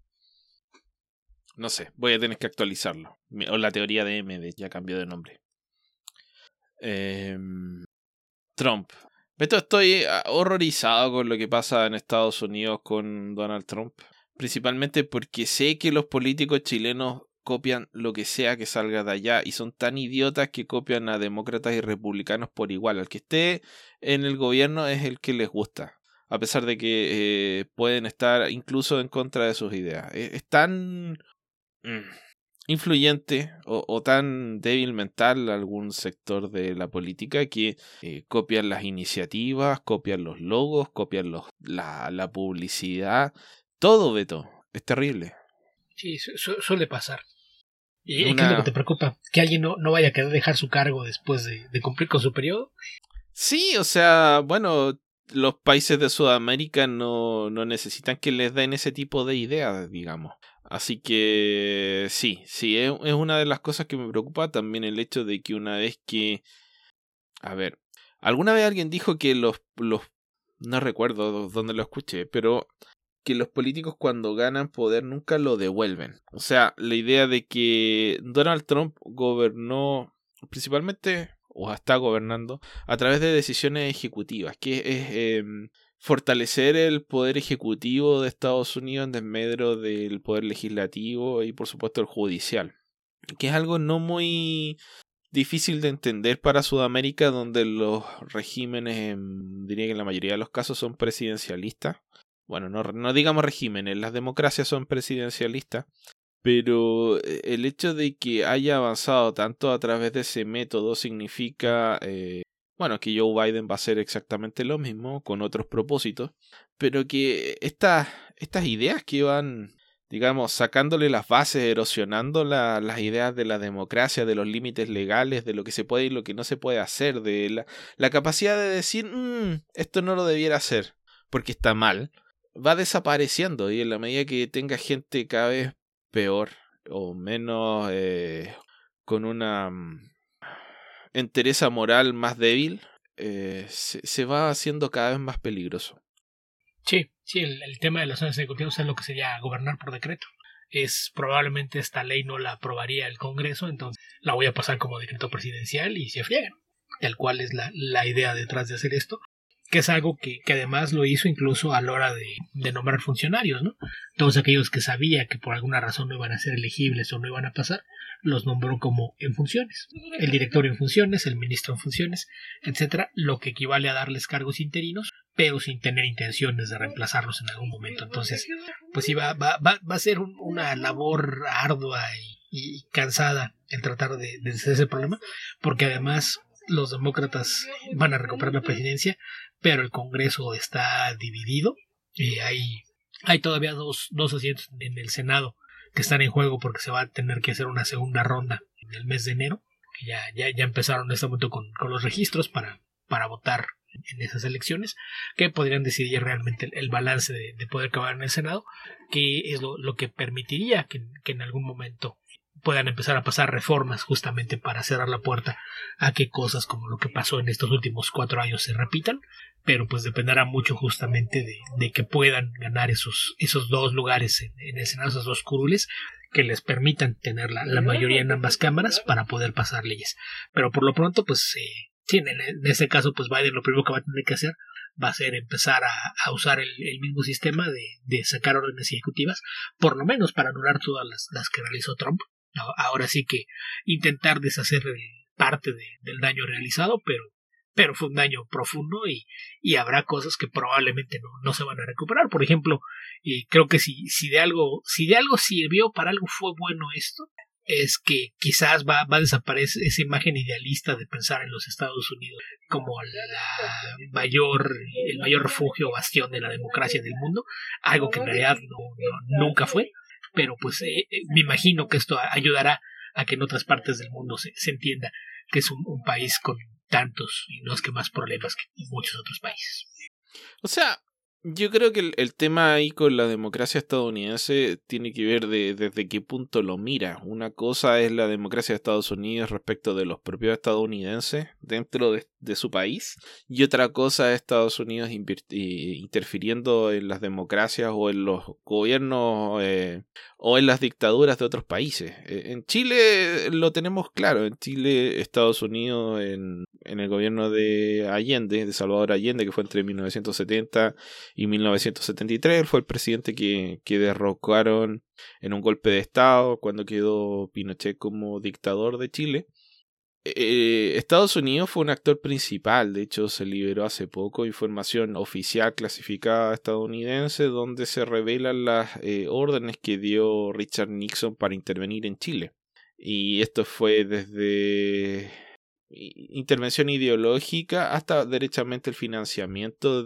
No sé, voy a tener que actualizarlo. O la teoría de M, ya cambió de nombre. Trump. Beto, estoy horrorizado con lo que pasa en Estados Unidos con Donald Trump. Principalmente porque sé que los políticos chilenos copian lo que sea que salga de allá y son tan idiotas que copian a demócratas y republicanos por igual. Al que esté en el gobierno es el que les gusta, a pesar de que pueden estar incluso en contra de sus ideas. Es tan influyente o tan débil mental algún sector de la política que copian las iniciativas, copian los logos, copian la publicidad, todo, Beto. Es terrible. Sí, suele pasar. ¿Y qué es lo que te preocupa? ¿Que alguien no vaya a querer dejar su cargo después de cumplir con su periodo? Sí, o sea, bueno, los países de Sudamérica no necesitan que les den ese tipo de ideas, digamos. Así que sí, es una de las cosas que me preocupa. También el hecho de que una vez que... A ver, alguna vez alguien dijo que los no recuerdo dónde lo escuché, pero que los políticos cuando ganan poder nunca lo devuelven. O sea, la idea de que Donald Trump gobernó principalmente, o está gobernando, a través de decisiones ejecutivas, que es fortalecer el poder ejecutivo de Estados Unidos en desmedro del poder legislativo y por supuesto el judicial, que es algo no muy difícil de entender para Sudamérica, donde los regímenes, diría que en la mayoría de los casos son presidencialistas. Bueno, no digamos regímenes, las democracias son presidencialistas, pero el hecho de que haya avanzado tanto a través de ese método significa, bueno, que Joe Biden va a hacer exactamente lo mismo con otros propósitos, pero que estas ideas que van, digamos, sacándole las bases, erosionando las ideas de la democracia, de los límites legales, de lo que se puede y lo que no se puede hacer, de la capacidad de decir, esto no lo debiera hacer porque está mal, va desapareciendo, y en la medida que tenga gente cada vez peor o menos con una entereza moral más débil, se va haciendo cada vez más peligroso. Sí, el tema de las zonas ejecutivas es lo que sería gobernar por decreto. Probablemente esta ley no la aprobaría el Congreso, entonces la voy a pasar como decreto presidencial y se friegan. Tal cual es la idea detrás de hacer esto, que es algo que además lo hizo incluso a la hora de nombrar funcionarios, ¿no? Todos aquellos que sabía que por alguna razón no iban a ser elegibles o no iban a pasar, los nombró como en funciones. El director en funciones, el ministro en funciones, etcétera, lo que equivale a darles cargos interinos, pero sin tener intenciones de reemplazarlos en algún momento. Entonces, pues sí, va a ser una labor ardua y cansada el tratar de hacer ese problema, porque además los demócratas van a recuperar la presidencia, pero el Congreso está dividido. Hay todavía dos asientos en el Senado que están en juego porque se va a tener que hacer una segunda ronda en el mes de enero, que ya empezaron en este momento con los registros para votar en esas elecciones, que podrían decidir realmente el balance de poder acabar en el Senado, que es lo que permitiría que en algún momento puedan empezar a pasar reformas justamente para cerrar la puerta a que cosas como lo que pasó en estos últimos 4 años se repitan, pero pues dependerá mucho justamente de que puedan ganar esos 2 lugares en el Senado, esos 2 curules que les permitan tener la mayoría en ambas cámaras para poder pasar leyes. Pero por lo pronto, pues sí, en ese caso, pues Biden lo primero que va a tener que hacer va a ser empezar a usar el mismo sistema de sacar órdenes ejecutivas, por lo menos para anular todas las que realizó Trump. Ahora sí que intentar deshacer parte del daño realizado, pero fue un daño profundo y habrá cosas que probablemente no se van a recuperar. Por ejemplo, creo que si de algo sirvió, para algo fue bueno esto, es que quizás va a desaparecer esa imagen idealista de pensar en los Estados Unidos como el mayor refugio o bastión de la democracia del mundo, algo que en realidad nunca fue. Pero pues me imagino que esto ayudará a que en otras partes del mundo se entienda que es un país con tantos y no es que más problemas que muchos otros países. O sea, yo creo que el tema ahí con la democracia estadounidense tiene que ver desde qué punto lo mira. Una cosa es la democracia de Estados Unidos respecto de los propios estadounidenses dentro de su país, y otra cosa es Estados Unidos interfiriendo en las democracias o en los gobiernos o en las dictaduras de otros países. En Chile lo tenemos claro. En Chile, Estados Unidos en el gobierno de Allende, de Salvador Allende, que fue entre 1970 y 1973. Él fue el presidente que derrocaron en un golpe de Estado cuando quedó Pinochet como dictador de Chile. Estados Unidos fue un actor principal, de hecho se liberó hace poco información oficial clasificada estadounidense donde se revelan las órdenes que dio Richard Nixon para intervenir en Chile. Y esto fue desde intervención ideológica hasta derechamente el financiamiento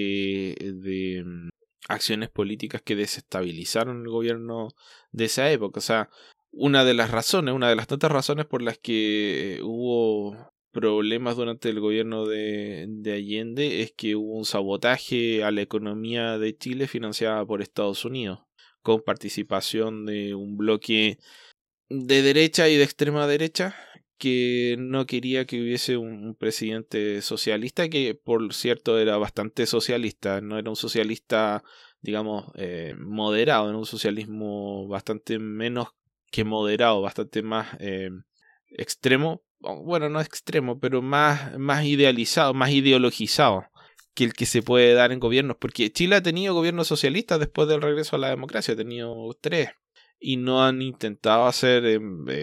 de acciones políticas que desestabilizaron el gobierno de esa época. O sea, una de las tantas razones por las que hubo problemas durante el gobierno de Allende es que hubo un sabotaje a la economía de Chile financiada por Estados Unidos, con participación de un bloque de derecha y de extrema derecha que no quería que hubiese un presidente socialista, que por cierto era bastante socialista, no era un socialista, digamos, moderado, era un socialismo bastante menos que moderado, bastante más extremo, bueno, no extremo, pero más idealizado, más ideologizado que el que se puede dar en gobiernos, porque Chile ha tenido gobiernos socialistas después del regreso a la democracia, ha tenido 3, y no han intentado hacer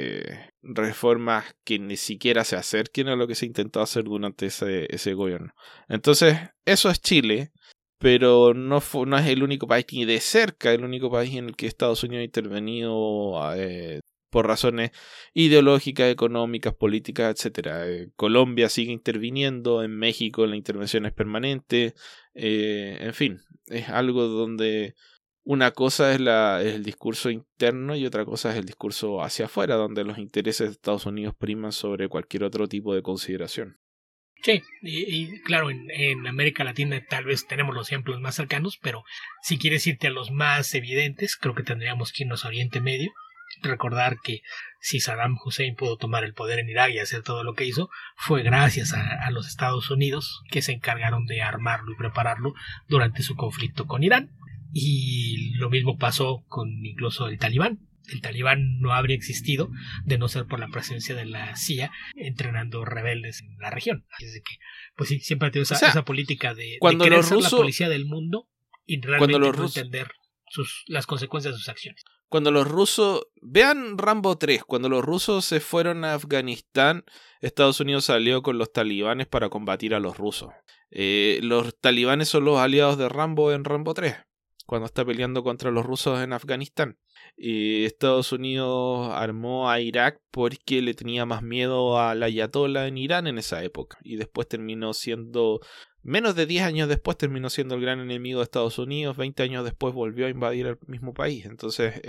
reformas que ni siquiera se acerquen a lo que se intentó hacer durante ese gobierno. Entonces, eso es Chile. Pero no es el único país, ni de cerca el único país en el que Estados Unidos ha intervenido por razones ideológicas, económicas, políticas, etc. Colombia sigue interviniendo, en México la intervención es permanente, en fin, es algo donde una cosa es el discurso interno y otra cosa es el discurso hacia afuera, donde los intereses de Estados Unidos priman sobre cualquier otro tipo de consideración. Sí, y claro, en América Latina tal vez tenemos los ejemplos más cercanos, pero si quieres irte a los más evidentes, creo que tendríamos que irnos a Oriente Medio. Recordar que si Saddam Hussein pudo tomar el poder en Irak y hacer todo lo que hizo, fue gracias a los Estados Unidos, que se encargaron de armarlo y prepararlo durante su conflicto con Irán. Y lo mismo pasó con incluso el Talibán. El Talibán no habría existido de no ser por la presencia de la CIA entrenando rebeldes en la región. Así que, pues sí, siempre ha tenido esa política de querer ser la policía del mundo y realmente no entender las consecuencias de sus acciones. Cuando los rusos... Vean Rambo 3. Cuando los rusos se fueron a Afganistán, Estados Unidos salió con los talibanes para combatir a los rusos. Los talibanes son los aliados de Rambo en Rambo 3, cuando está peleando contra los rusos en Afganistán. Estados Unidos armó a Irak porque le tenía más miedo al ayatollah en Irán en esa época, y después terminó siendo, menos de 10 años después terminó siendo el gran enemigo de Estados Unidos. 20 años después volvió a invadir el mismo país. Entonces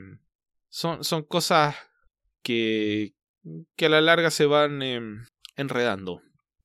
son cosas que a la larga se van enredando.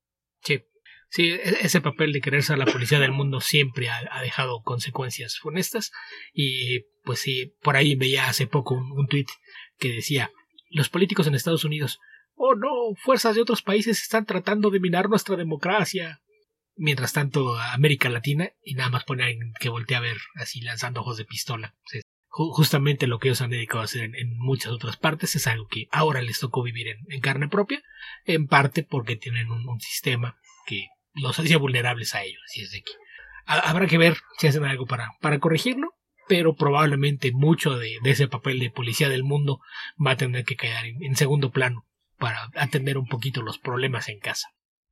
Sí, ese papel de querer ser la policía del mundo siempre ha dejado consecuencias funestas. Y pues sí, por ahí veía hace poco un tuit que decía: los políticos en Estados Unidos, oh no, fuerzas de otros países están tratando de minar nuestra democracia. Mientras tanto, América Latina, y nada más pone que voltea a ver así lanzando ojos de pistola. O sea, justamente lo que ellos han dedicado a hacer en muchas otras partes es algo que ahora les tocó vivir en carne propia, en parte porque tienen un sistema que los hacía vulnerables a ellos. Así es de que habrá que ver si hacen algo para corregirlo, pero probablemente mucho de ese papel de policía del mundo va a tener que quedar en segundo plano para atender un poquito los problemas en casa.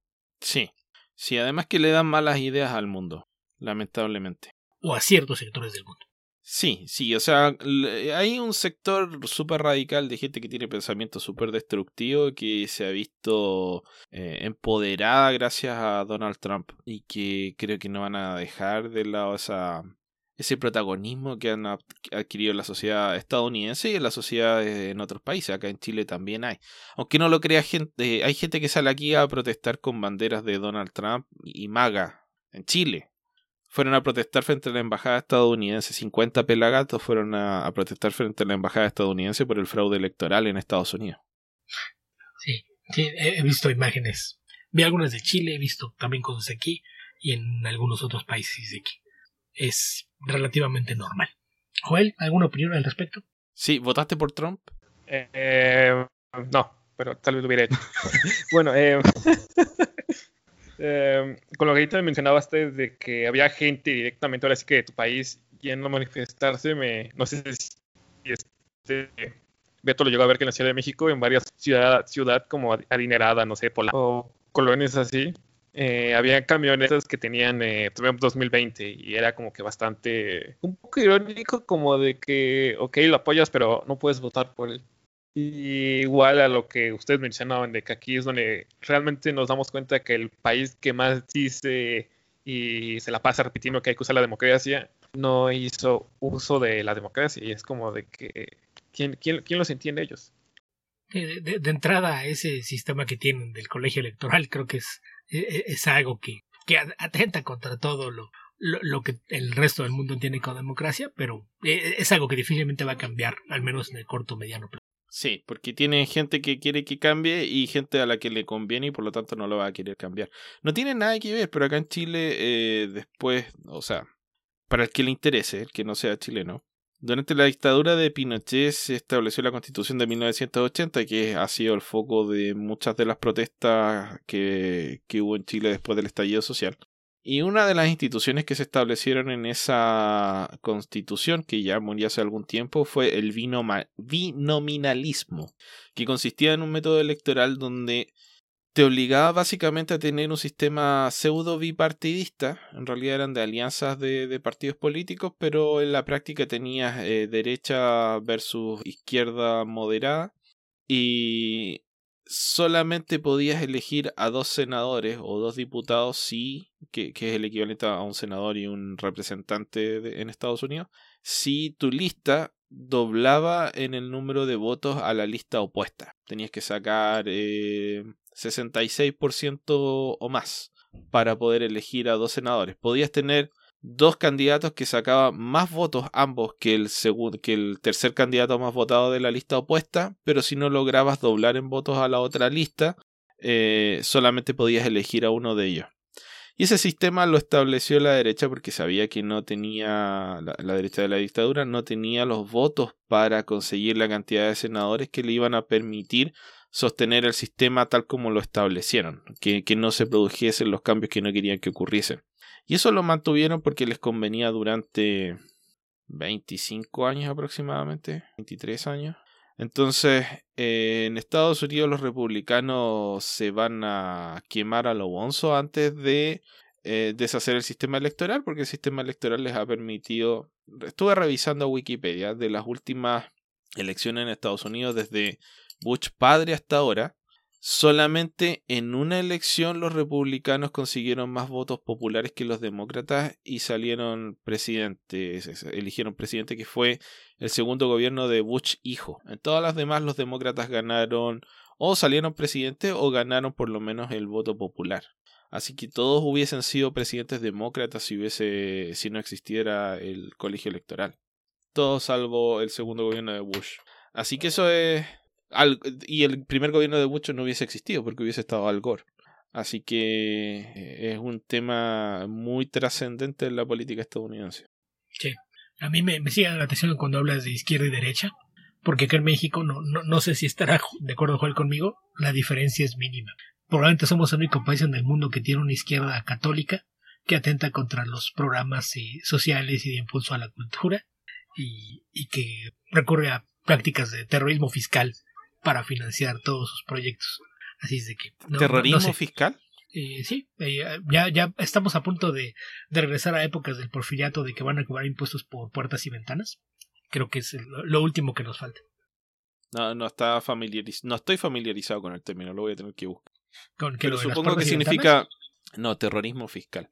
Sí, además que le dan malas ideas al mundo, lamentablemente. O a ciertos sectores del mundo. Sí, o sea, hay un sector súper radical de gente que tiene pensamiento súper destructivo, que se ha visto empoderada gracias a Donald Trump, y que creo que no van a dejar de lado ese protagonismo que han adquirido la sociedad estadounidense y en la sociedad en otros países. Acá en Chile también hay. Aunque no lo crea gente, hay gente que sale aquí a protestar con banderas de Donald Trump y MAGA en Chile. Fueron a protestar frente a la embajada estadounidense. 50 pelagatos fueron a protestar frente a la embajada estadounidense por el fraude electoral en Estados Unidos. Sí, he visto imágenes. Vi algunas de Chile, he visto también cosas de aquí y en algunos otros países de aquí. Es relativamente normal. Joel, ¿alguna opinión al respecto? Sí, ¿votaste por Trump? No, pero tal vez lo hubiera hecho. Bueno, con lo que ahorita mencionabaste de que había gente directamente ahora sí que de tu país yendo a manifestarse, no sé si Beto lo llegó a ver que en la Ciudad de México, en varias ciudad como adinerada, no sé, Polanco, o colonias así, había camionetas que tenían 2020 y era como que bastante, un poco irónico como de que, ok, lo apoyas, pero no puedes votar por él. Y igual a lo que ustedes mencionaban, de que aquí es donde realmente nos damos cuenta que el país que más dice y se la pasa repitiendo que hay que usar la democracia, no hizo uso de la democracia. Y es como de que, ¿quién los entiende ellos? De entrada, ese sistema que tienen del colegio electoral creo que es algo que atenta contra todo lo que el resto del mundo entiende como democracia, pero es algo que difícilmente va a cambiar, al menos en el corto o mediano plazo. Sí, porque tiene gente que quiere que cambie y gente a la que le conviene y por lo tanto no lo va a querer cambiar. No tiene nada que ver, pero acá en Chile después, o sea, para el que le interese, el que no sea chileno, durante la dictadura de Pinochet se estableció la Constitución de 1980, que ha sido el foco de muchas de las protestas que hubo en Chile después del estallido social. Y una de las instituciones que se establecieron en esa constitución, que ya murió hace algún tiempo, fue el binominalismo, que consistía en un método electoral donde te obligaba básicamente a tener un sistema pseudo bipartidista. En realidad eran de alianzas de partidos políticos, pero en la práctica tenías derecha versus izquierda moderada y solamente podías elegir a 2 senadores o 2 diputados, sí, que es el equivalente a un senador y un representante en Estados Unidos, si tu lista doblaba en el número de votos a la lista opuesta. Tenías que sacar 66% o más para poder elegir a 2 senadores. Podías tener 2 candidatos que sacaban más votos ambos que el tercer candidato más votado de la lista opuesta, pero si no lograbas doblar en votos a la otra lista, solamente podías elegir a uno de ellos. Y ese sistema lo estableció la derecha porque sabía que no tenía, la derecha de la dictadura no tenía los votos para conseguir la cantidad de senadores que le iban a permitir sostener el sistema tal como lo establecieron, que no se produjesen los cambios que no querían que ocurriesen. Y eso lo mantuvieron porque les convenía durante 25 años aproximadamente, 23 años. Entonces, en Estados Unidos los republicanos se van a quemar a lo bonzo antes de deshacer el sistema electoral, porque el sistema electoral les ha permitido... Estuve revisando Wikipedia de las últimas elecciones en Estados Unidos desde Bush padre hasta ahora. Solamente en una elección los republicanos consiguieron más votos populares que los demócratas y eligieron presidente, que fue el segundo gobierno de Bush hijo. En todas las demás los demócratas ganaron o salieron presidentes o ganaron por lo menos el voto popular. Así que todos hubiesen sido presidentes demócratas si no existiera el colegio electoral. Todos salvo el segundo gobierno de Bush. Así que eso es... Y el primer gobierno de Bush no hubiese existido porque hubiese estado Al Gore. Así que es un tema muy trascendente en la política estadounidense. Sí, a mí me sigue la atención cuando hablas de izquierda y derecha, porque acá en México, no sé si estará de acuerdo Joel conmigo, la diferencia es mínima. Probablemente somos el único país en el mundo que tiene una izquierda católica que atenta contra los programas sociales y de impulso a la cultura y que recurre a prácticas de terrorismo fiscal para financiar todos sus proyectos. Así es de que... ¿Terrorismo fiscal? Sí, ya estamos a punto de regresar a épocas del porfiriato, de que van a cobrar impuestos por puertas y ventanas. Creo que es lo último que nos falta. No estoy familiarizado con el término, lo voy a tener que buscar. Pero supongo que significa... No, terrorismo fiscal.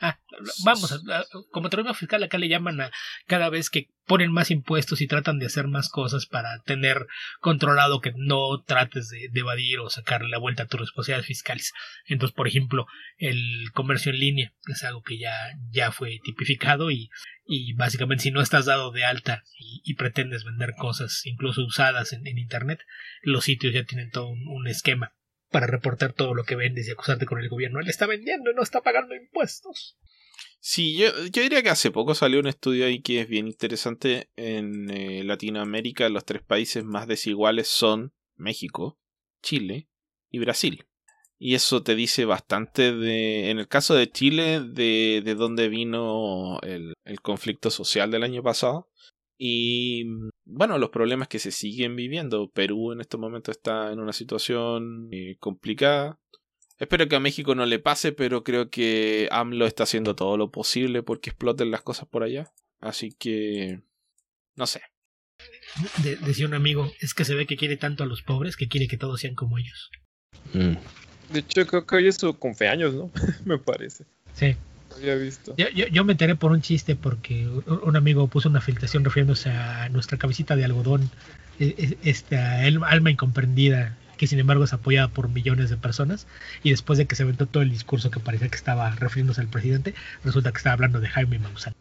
Como terrorismo fiscal acá le llaman a cada vez que ponen más impuestos y tratan de hacer más cosas para tener controlado que no trates de evadir o sacarle la vuelta a tus responsabilidades fiscales. Entonces, por ejemplo, el comercio en línea es algo que ya fue tipificado y básicamente si no estás dado de alta y pretendes vender cosas incluso usadas en internet, los sitios ya tienen todo un esquema para reportar todo lo que vendes y acusarte con el gobierno. Él está vendiendo y no está pagando impuestos. Sí, yo diría que hace poco salió un estudio ahí que es bien interesante. En Latinoamérica los 3 países más desiguales son México, Chile y Brasil. Y eso te dice bastante en el caso de Chile, de dónde vino el conflicto social del año pasado. Y bueno, los problemas que se siguen viviendo. Perú en estos momentos está en una situación complicada. Espero que a México no le pase, pero creo que AMLO está haciendo todo lo posible porque exploten las cosas por allá. Así que no sé. Decía un amigo, es que se ve que quiere tanto a los pobres que quiere que todos sean como ellos. De hecho, creo que hoy es su cumpleaños, ¿no? Me parece. Sí. Había visto. Yo me enteré por un chiste porque un amigo puso una filtración refiriéndose a nuestra cabecita de algodón, esta alma incomprendida, que sin embargo es apoyada por millones de personas, y después de que se aventó todo el discurso que parecía que estaba refiriéndose al presidente, resulta que estaba hablando de Jaime Maussan.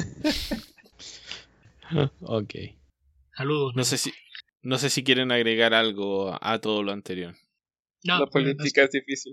Ok. Saludos. No sé si quieren agregar algo a todo lo anterior. No, la política es difícil.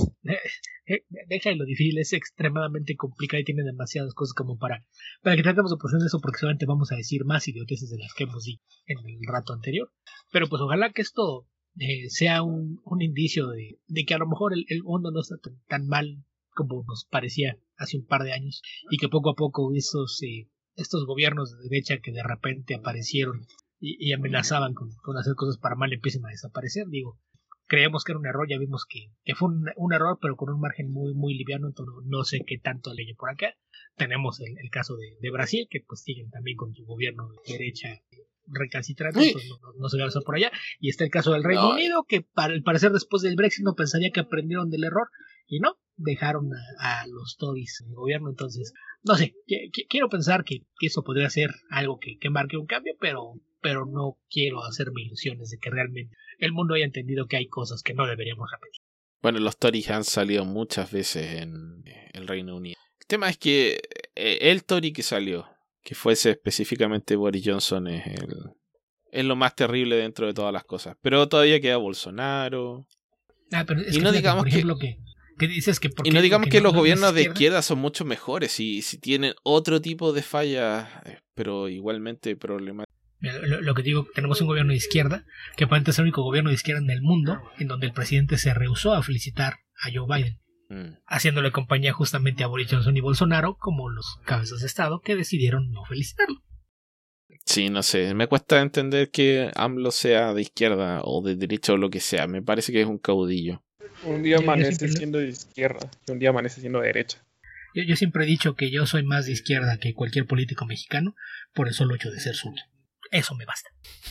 Deja de lo difícil, es extremadamente complicado y tiene demasiadas cosas como para que tratemos de proceder eso, porque solamente vamos a decir más idioteces de las que hemos dicho en el rato anterior. Pero pues ojalá que esto sea un indicio de que a lo mejor el mundo no está tan mal como nos parecía hace un par de años, y que poco a poco estos gobiernos de derecha que de repente aparecieron y amenazaban con hacer cosas para mal empiecen a desaparecer. Digo, creemos que era un error, ya vimos que fue un error, pero con un margen muy muy liviano, entonces no sé qué tanto leña por acá. Tenemos el caso de Brasil, que pues siguen también con su gobierno de derecha recalcitrante, entonces no se va a hacer por allá. Y está el caso del Reino Unido, que al parecer después del Brexit no pensaría que aprendieron del error, y no, dejaron a los Tories en el gobierno. Entonces, no sé, quiero pensar que eso podría ser algo que marque un cambio, pero no quiero hacerme ilusiones de que realmente el mundo haya entendido que hay cosas que no deberíamos repetir. Bueno, los Tories han salido muchas veces en el Reino Unido. El tema es que el Tory que salió, que fuese específicamente Boris Johnson, es lo más terrible dentro de todas las cosas. Pero todavía queda Bolsonaro. Pero es y que no digamos por ejemplo, que dices que y no digamos que los gobiernos de izquierda son mucho mejores y si tienen otro tipo de fallas, pero igualmente problemáticas. Lo que digo, tenemos un gobierno de izquierda que aparentemente es el único gobierno de izquierda en el mundo en donde el presidente se rehusó a felicitar a Joe Biden, haciéndole compañía justamente a Boris Johnson y Bolsonaro como los cabezas de estado que decidieron no felicitarlo. Sí, no sé, me cuesta entender que AMLO sea de izquierda o de derecha o lo que sea, me parece que es un caudillo. Un día amanece siendo de izquierda y un día amanece siendo de derecha. Yo siempre he dicho que yo soy más de izquierda que cualquier político mexicano por el solo hecho de ser zurdo. Eso me basta.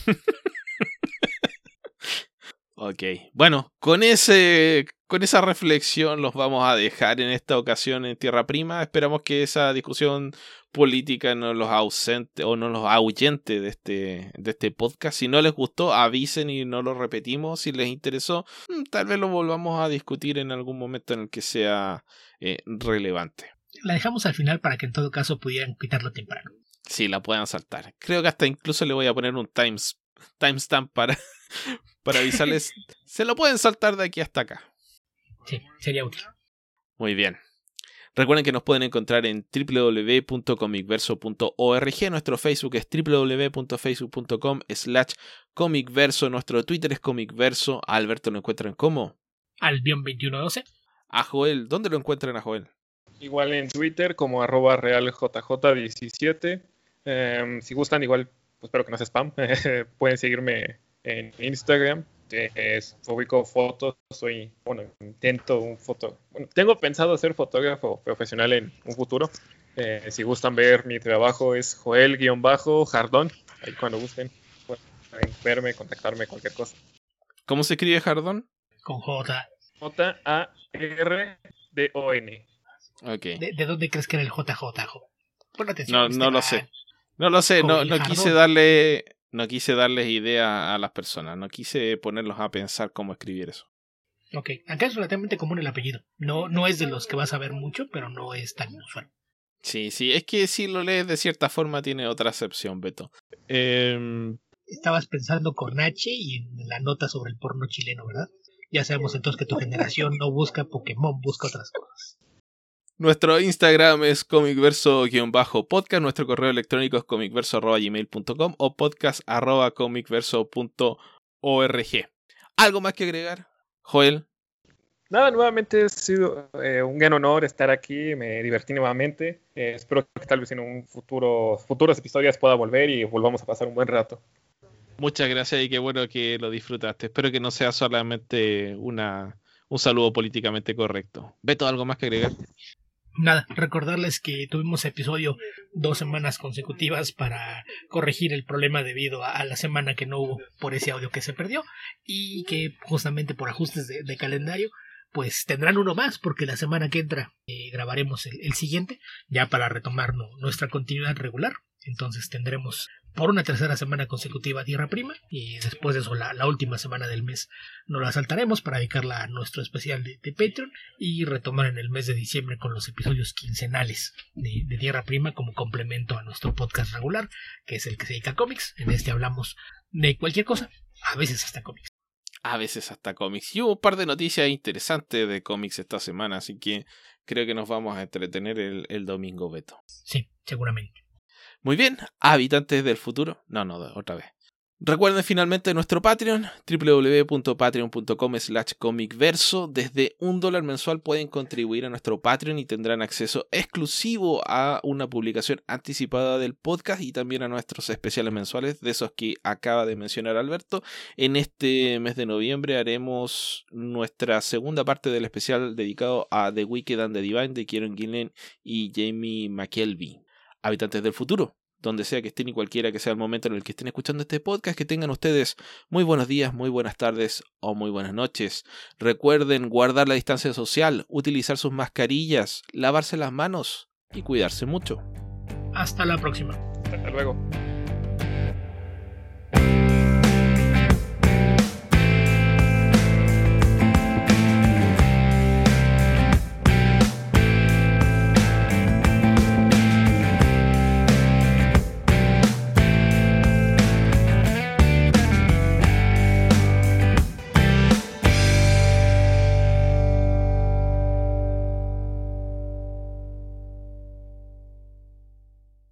Ok, bueno, con esa reflexión los vamos a dejar en esta ocasión en Tierra Prima. Esperamos que esa discusión política no los ausente o no los ahuyente de este podcast. Si no les gustó, avisen y no lo repetimos. Si les interesó, tal vez lo volvamos a discutir en algún momento en el que sea relevante. La dejamos al final para que en todo caso pudieran quitarlo temprano. Sí, la puedan saltar. Creo que hasta incluso le voy a poner un timestamp para avisarles. Se lo pueden saltar de aquí hasta acá. Sí, sería útil. Muy bien. Recuerden que nos pueden encontrar en www.comicverso.org. Nuestro Facebook es www.facebook.com/comicverso. Nuestro Twitter es comicverso. A Alberto lo encuentran como Albion2112. A Joel, ¿dónde lo encuentran a Joel? Igual en Twitter como @realjj17. Si gustan, igual, pues espero que no sea spam. Pueden seguirme en Instagram. Publico fotos, intento un foto. Bueno, tengo pensado ser fotógrafo profesional en un futuro. Si gustan ver mi trabajo es Joel_Jardón. Ahí cuando gusten pueden verme, contactarme, cualquier cosa. ¿Cómo se escribe Jardón? Con J. Jardon. Okay. ¿De dónde crees que era el JJ? Pon No atención. lo sé. No quise darles idea a las personas. No quise ponerlos a pensar cómo escribir eso. Ok, acá es relativamente común el apellido. No es de los que vas a ver mucho, pero no es tan usual. Sí, es que si lo lees de cierta forma tiene otra acepción, Beto. Estabas pensando con H y en la nota sobre el porno chileno, ¿verdad? Ya sabemos entonces que tu generación no busca Pokémon, busca otras cosas. Nuestro Instagram es comicverso_podcast. Nuestro correo electrónico es comicverso@gmail.com o podcast@comicverso.org. ¿Algo más que agregar, Joel? Nada, nuevamente ha sido un gran honor estar aquí, me divertí nuevamente. Espero que tal vez en un futuros episodios pueda volver y volvamos a pasar un buen rato. Muchas gracias y qué bueno que lo disfrutaste. Espero que no sea solamente un saludo políticamente correcto. Beto, ¿algo más que agregar? Nada, recordarles que tuvimos episodio 2 semanas consecutivas para corregir el problema debido a la semana que no hubo por ese audio que se perdió y que justamente por ajustes de calendario pues tendrán uno más porque la semana que entra grabaremos el siguiente ya para retomar nuestra continuidad regular. Entonces tendremos por una tercera semana consecutiva Tierra Prima y después de eso la última semana del mes nos la saltaremos para dedicarla a nuestro especial de Patreon y retomar en el mes de diciembre con los episodios quincenales de Tierra Prima como complemento a nuestro podcast regular, que es el que se dedica a cómics. En este hablamos de cualquier cosa, a veces hasta cómics. A veces hasta cómics. Y hubo un par de noticias interesantes de cómics esta semana, así que creo que nos vamos a entretener el domingo, Beto. Sí, seguramente. Muy bien, habitantes del futuro. No, otra vez. Recuerden finalmente nuestro Patreon, www.patreon.com/comicverso. Desde $1 mensual pueden contribuir a nuestro Patreon y tendrán acceso exclusivo a una publicación anticipada del podcast y también a nuestros especiales mensuales, de esos que acaba de mencionar Alberto. En este mes de noviembre haremos nuestra segunda parte del especial dedicado a The Wicked and the Divine de Kieron Gillen y Jamie McKelvey. Habitantes del futuro, donde sea que estén y cualquiera que sea el momento en el que estén escuchando este podcast, que tengan ustedes muy buenos días, muy buenas tardes o muy buenas noches. Recuerden guardar la distancia social, utilizar sus mascarillas, lavarse las manos y cuidarse mucho. Hasta la próxima. Hasta luego.